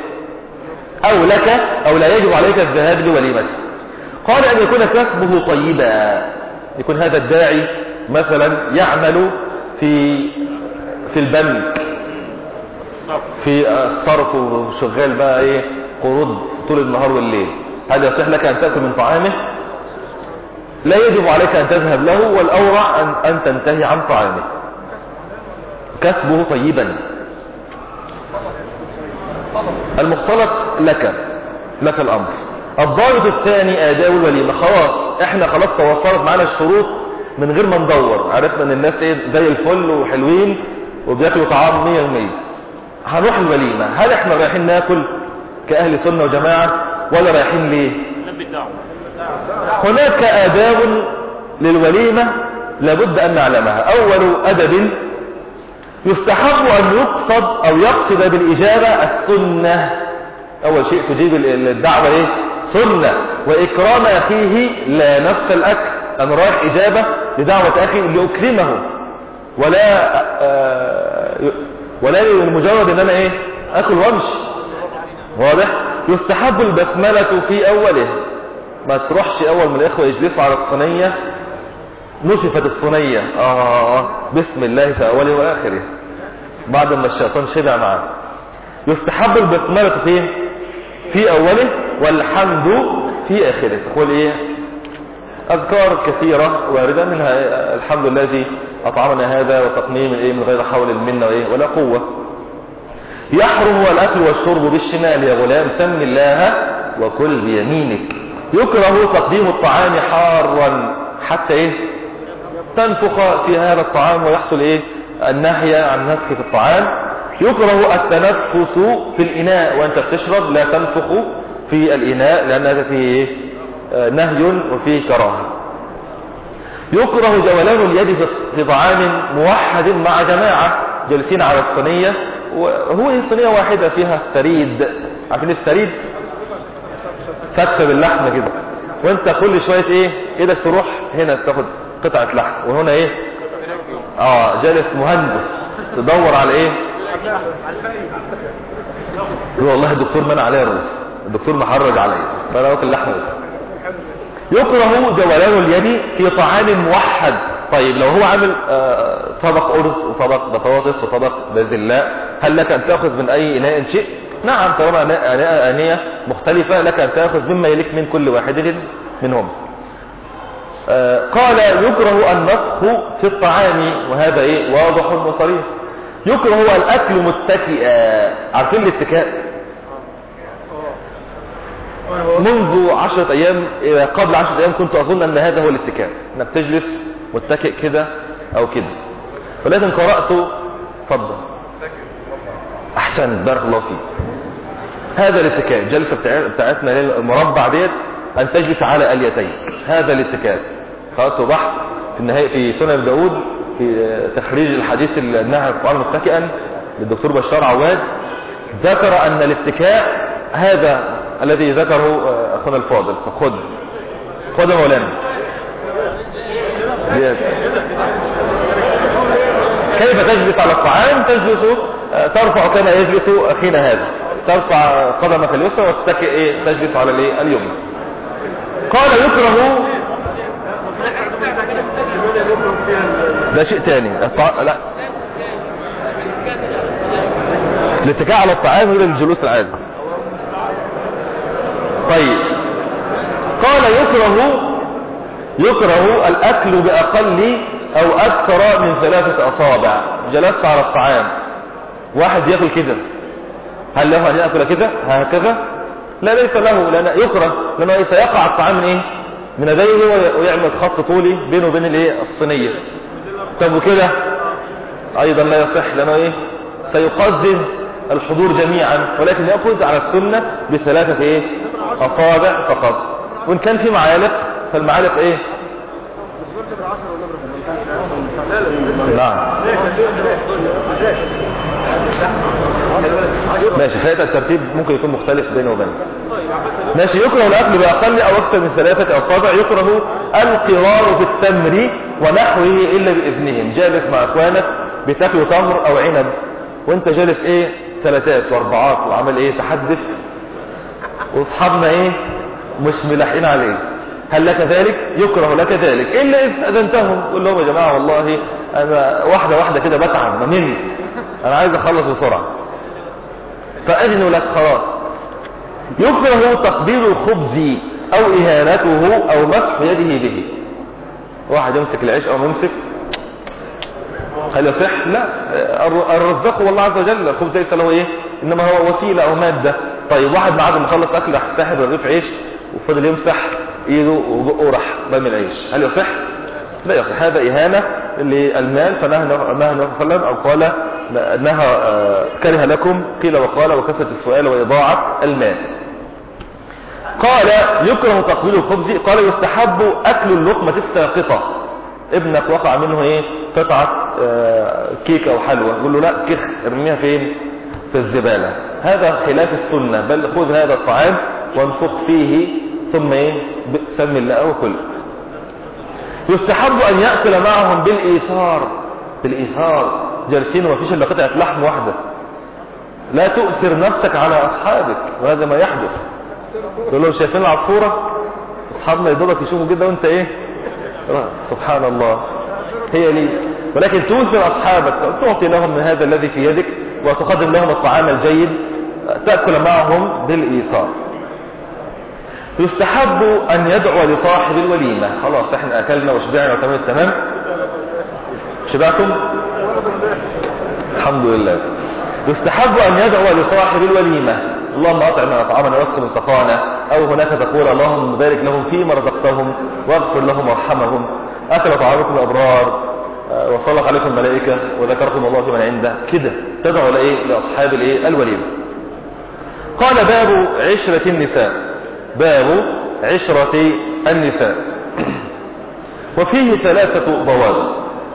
أو لا يجب عليك الذهاب لوليمته. قال أن يكون كسبه طيبا، يكون هذا الداعي مثلا يعمل في البنك، في الصرف، وشغال بقى ايه قروض طول النهار والليل، هذا يصح لك ان تأكل من طعامه؟ لا يجب عليك ان تذهب له، والاورع ان تنتهي عن طعامه. كسبه طيبا. المختلط لك الامر. الضابط الثاني آداب الوليمة. خلاص احنا توفرت معنا الشروط من غير ما ندور، عرفنا ان الناس ايه زي الفل وحلوين وبياكلوا طعام 100%. هنروح الوليمة، هل احنا رايحين ناكل كأهل سنة وجماعة ولا رايحين ليه؟ هناك آداب للوليمة لابد ان نعلمها. اول ادب يستحب ان يقصد او يقصد بالاجابة السنة. اول شيء تجيب الدعوة ايه؟ سنة. واكرام اخيه لا نفس الاكل، انا رايح اجابة لدعوة اخي لاكرمه، ولا لمجرد ان انا ايه اكل وامشي. واضح؟ يستحب البسملة في اوله، ما تروحش اول من الاخوة يجلسوا على الصينية نشفت الصينية بسم الله في أوله وآخره بعد ما الشيطان شبع معه. يستحب البسملة في أوله والحمد في آخره. تقول إيه؟ أذكار كثيرة واردة منها الحمد لله الذي أطعمنا هذا وتقنيم من غير حول المنة ولا قوة. يحرم الأكل والشرب بالشمال يا غلام، سم الله وكل بيمينك. يكره تقديم الطعام حارا حتى تنفخ في هذا الطعام ويحصل النهي عن نفخ في الطعام. يكره التنفس في الإناء وأنت بتشرب، لا تنفخ في الإناء لأن هذا فيه نهي وفيه كراهة. يكره جولان اليد في طعام موحد مع جماعة جالسين على الصينية، وهو صينية واحدة فيها ثريد، عارفين الثريد؟ فتة باللحمة كده، وانت كل شوية ايدك تروح هنا تاخد قطعة لحم، وهنا جالس مهندس تدور على والله الدكتور منع عليا الرز، الدكتور محرج عليا فانا واكل لحمة بس. يكره جولان اليد في طعام موحد. طيب لو هو عامل طبق أرز وطبق بطاطس وطبق بازلاء، هل لك أن تأخذ من أي إناء شيء؟ نعم، طالما آنية مختلفة لك أن تأخذ مما يليك من كل واحد منهم. قال يكره النفخ في الطعام، وهذا واضح وصريح. يكره الأكل متكئا، عارفين الاتكاء؟ منذ 10 أيام قبل 10 أيام كنت أظن أن هذا هو الاتكاء، أنك تجلس متكئ كده أو كده، ولكن قرأت فضل أحسن بارك الله فيك. هذا الاتكاء الجلسة بتاعتنا المربع ديت أن تجلس على اليتين، هذا الاتكاء. قرأت بحث في النهاية في سنن داود في تخريج الحديث النهي القرآن متكئا للدكتور بشار عواد، ذكر أن الاتكاء هذا الذي ذكره أخونا الفاضل. خذ مولانا كيف تجلس على الطعام؟ تجلس ترفع كما يجلس أخينا هذا، ترفع قدمك اليسرى وتتكئ تجلس على اليمنى. قال يكره، ده شيء تاني. لا، الاتكاء على الطعام غير الجلوس العادي. طيب قال يكره الأكل بأقل أو أكثر من 3 أصابع. جلست على الطعام، واحد يأكل كده، هل له أن يأكل كده هكذا؟ لا، ليس له، لأن يكره، لأنه سيقع الطعام من يديه ويعمل خط طولي بينه وبين الصينية. طب وكده أيضا لا يصح، لأنه سيقزز الحضور جميعا، ولكن يأخذ على السنة ب3 أصابع فقط. وإن كان في معالق فالمعالق نعم ماشي، فائدة الترتيب ممكن يكون مختلف بينه وبينه. ماشي. يكره الأكل بأقل أو أكثر من 3 أصابع. يكره القرار في التمر ونحوه إلا بإذنهم. جالس مع أخوانك بتاكلوا تمر أو عنب وانت جالس 3 و4 وعمل تحدث، واصحابنا مش ملاحقين عليه، هل لك ذلك؟ يكره لك ذلك إلا إذ أذنتهم. قل لهم يا جماعة والله أنا واحدة كده بتعب مني، أنا عايز أخلص بسرعة، فأذنوا لك خلاص. يكره تقبيل الخبز أو إهانته أو مسح يده به. واحد يمسك العيش أو يمسك، هل يصح؟ لا، الرزاق والله عز وجل، الخبز ليس له إنما هو وسيلة أو مادة. طيب واحد بعد ما خلص أكل راح ساحب رغيف عيش وفضل يمسح ايده وبقه راح رمي العيش، هل يصح؟ لا يصح، هذا إهانة للمال. فنهى النبي صلى الله عليه وسلم أو قال كره لكم قيل وقال وكثرة السؤال وإضاعة المال. قال يكره تقبيل الخبز. قال يستحب أكل اللقمة الساقطة. ابنك وقع منه قطعة كيك أو حلوى، يقول له لا كخ ارميها فين؟ في الزبالة. هذا خلاف السنة، بل خذ هذا الطعام وانفق فيه ثم سم الله وكل. يستحب أن يأكل معهم بالإيثار. جالسين ومفيش إلا قطعة لحم واحدة، لا تؤثر نفسك على أصحابك، وهذا ما يحدث. يقول لهم شايفين العصفورة؟ أصحابنا يدوبك يشوفوا كده وانت سبحان الله. هي لي، ولكن توثر أصحابك، تعطي لهم من هذا الذي في يدك، وتقدم لهم الطعام الجيد، تأكل معهم بالإيثار. يستحب أن يدعو لصاحب الوليمة. خلاص احنا أكلنا وشبعنا وتمام التمام. شبعتم؟ الحمد لله. يستحب أن يدعو لصاحب الوليمة: اللهم أطعم من أطعمنا واكسب من سقانا، أو هناك تقول: اللهم بارك لهم فيما رزقتهم واغفر لهم وارحمهم، أكل طعامكم الأبرار وصلت عليكم الملائكة وذكركم الله في من عنده. كده تدعو لأصحاب الوليمة. قال: باب عشرة النساء. باب عشرة النساء، وفيه 3 ضوابط.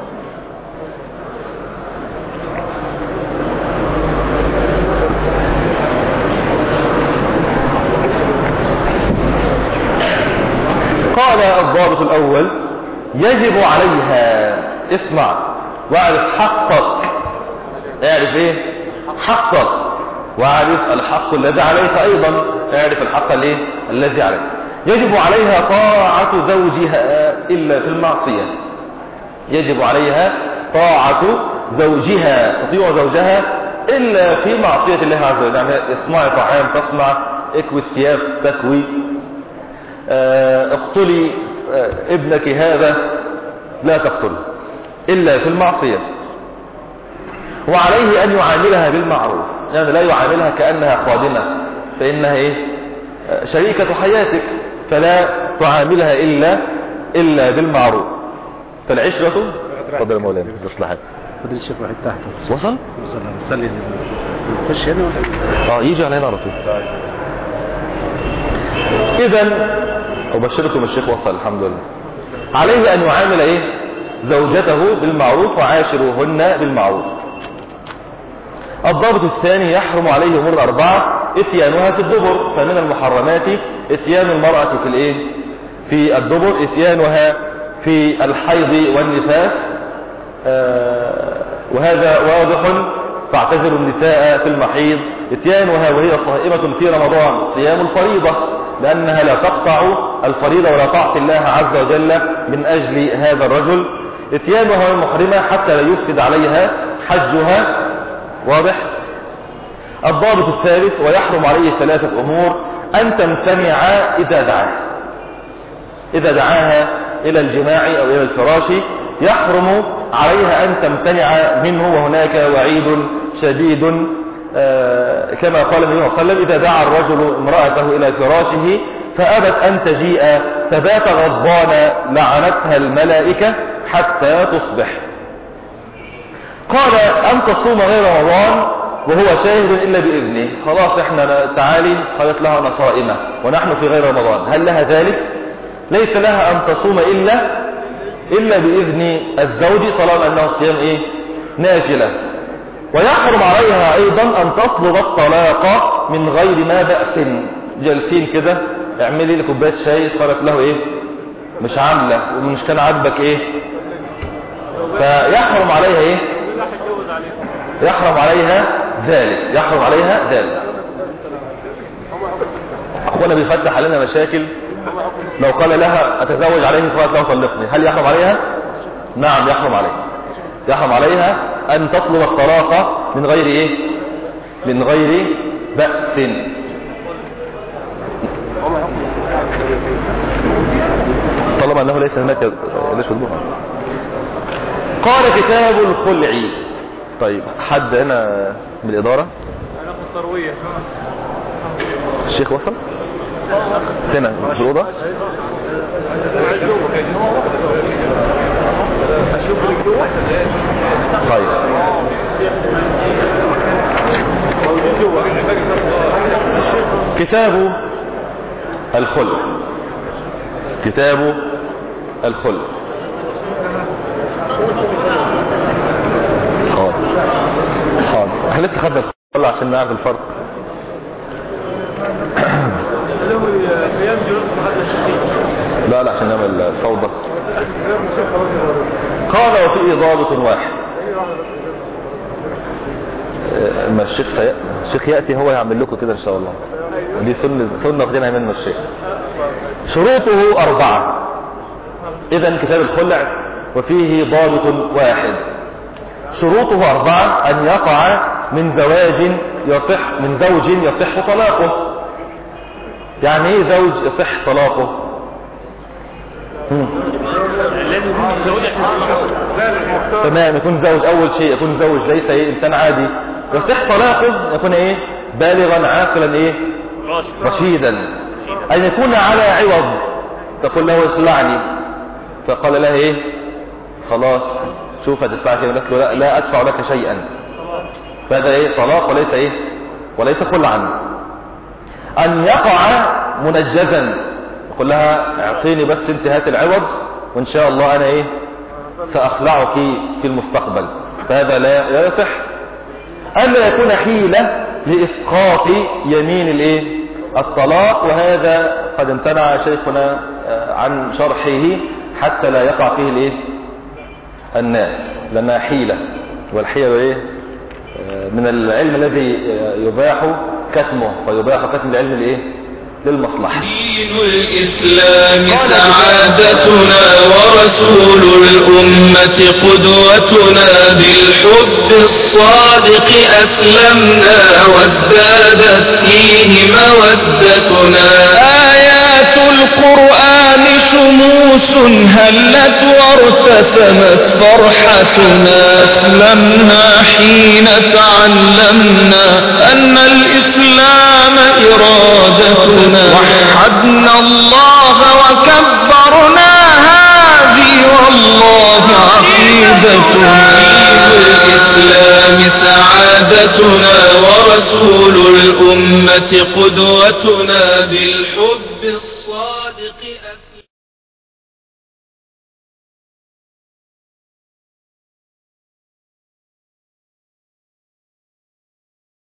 قال الضابط الأول: يجب عليها، اسمع واعرف حقك، اعرف ايه حقك، واعرف الحق الذي عليك ايضا، اعرف الحق الذي عليك. يجب عليها طاعة زوجها إلا في المعصية. يجب عليها طاعة زوجها، تطيع زوجها إلا في معصية الله عز وجل. يعني اصنعي طعام تصنع، اكوي الثياب تكوي، اقتلي ابنك هذا لا تقتله إلا في المعصية. وعليه أن يعاملها بالمعروف، يعني لا يعاملها كأنها خادمة، فإنها شريكة حياتك، فلا تعاملها إلا بالمعروف. فالعشرة. تفضل يا مولانا مصلحة. فضل الشيخ واحد تحت وصل نصلي نخش هنا ولا يجي علينا على طول. إذن أبشركم الشيخ وصل الحمد لله. عليه أن يعامل زوجته بالمعروف، وعاشروهن بالمعروف. الضابط الثاني: يحرم عليه أمور 4 اتيانها في الدبر. فمن المحرمات اتيان المرأة في الدبر، اتيانها في الحيض والنفاس، وهذا واضح. فاعتذروا النساء في المحيض. اتيانها وهي صائمة في رمضان، صيام الفريضة، لأنها لا تقطع الفريضة ولا تعصي الله عز وجل من أجل هذا الرجل. اتيانها المحرمة حتى لا يفسد عليها حجها. واضح. الضابط الثالث: ويحرم عليه 3 أمور: أن تمتنع إذا دعاها إلى الجماع أو إلى الفراش، يحرم عليها أن تمتنع منه. وهناك وعيد شديد كما قال النبي صلى الله عليه وسلم: إذا دعا الرجل امرأته إلى فراشه فأبت أن تجيء فبات غضبان لعنتها الملائكة حتى تصبح. قال: أن تصوم غير رمضان وهو شاهد إلا بإذنه. خلاص احنا تعالي، قالت لها أنا صائمة ونحن في غير رمضان، هل لها ذلك؟ ليس لها أن تصوم إلا بإذن الزوج، طالما أنه صيام نافلة. ويحرم عليها أيضا أن تطلب الطلاق من غير ما بأس. جالسين كده، اعملي لي كوبايه شاي، قالت له مش عاملة ومش كان عاجبك فيحرم عليها يحرم عليها ذلك. أخونا بيفتح علينا مشاكل. لو قال لها أتزوج عليه فقالت له طلقني، هل يحرم عليها؟ نعم يحرم عليها أن تطلب الطلاق من غير بأس. طالما أنه ليس هناك شبهة. قال: كتاب الخلع. طيب حد هنا من الإدارة؟ أنا في الثروية. الشيخ وصل؟ هنا في الأوضة؟ طيب كتاب الخلع. حاضر. احنا لسه خدنا الخلع عشان نعرف الفرق. لا عشان نعمل الفوضى. قال: وفيه ضابط واحد. اما الشيخ يأتي هو يعمل لكم كده ان شاء الله. دي سنة واخدينها منه الشيخ. شروطه 4. إذن كتاب الخلع وفيه ضابط واحد، شروطه 4: أن يقع من زوج يصح طلاقه. يعني ايه زوج يصح طلاقه؟ تمام، يكون زوج. أول شيء يكون زوج ليس إنسان عادي. يصح طلاقه يكون ايه؟ بالغا عاقلا ايه؟ رشيدا. أن يكون على عوض، تقول له اخلعني، فقال لها ايه؟ خلاص شوف هتدفع كده، قالت له لا أدفع لك شيئا، فهذا ايه؟ طلاق وليس ايه؟ وليس خلعا. أن يقع منجزا، يقول لها اعطيني بس انت هات العوض وان شاء الله انا ايه؟ سأخلعك في المستقبل، فهذا لا يصح. أما يكون حيلة لإسقاط يمين الايه؟ الطلاق، وهذا قد امتنع شيخنا عن شرحه حتى لا يقع فيه الايه؟ الناس، لأنها حيلة، والحيلة ايه؟ من العلم الذي يباح كتمه، ويباح كتم العلم الايه؟ للمصلحة. دين الإسلام سعادتنا ورسول الأمة قدوتنا، بالحب الصادق أسلمنا وازدادت فيه مودتنا. آيات القرآن شموس هلت وارتسمت فرحتنا، أسلمنا حين تعلمنا أن الإسلام إرادتنا، وحدنا الله وكبرنا هذه والله عقيدتنا. الإسلام سعادتنا ورسول الأمة قدوتنا، بالحب الصادق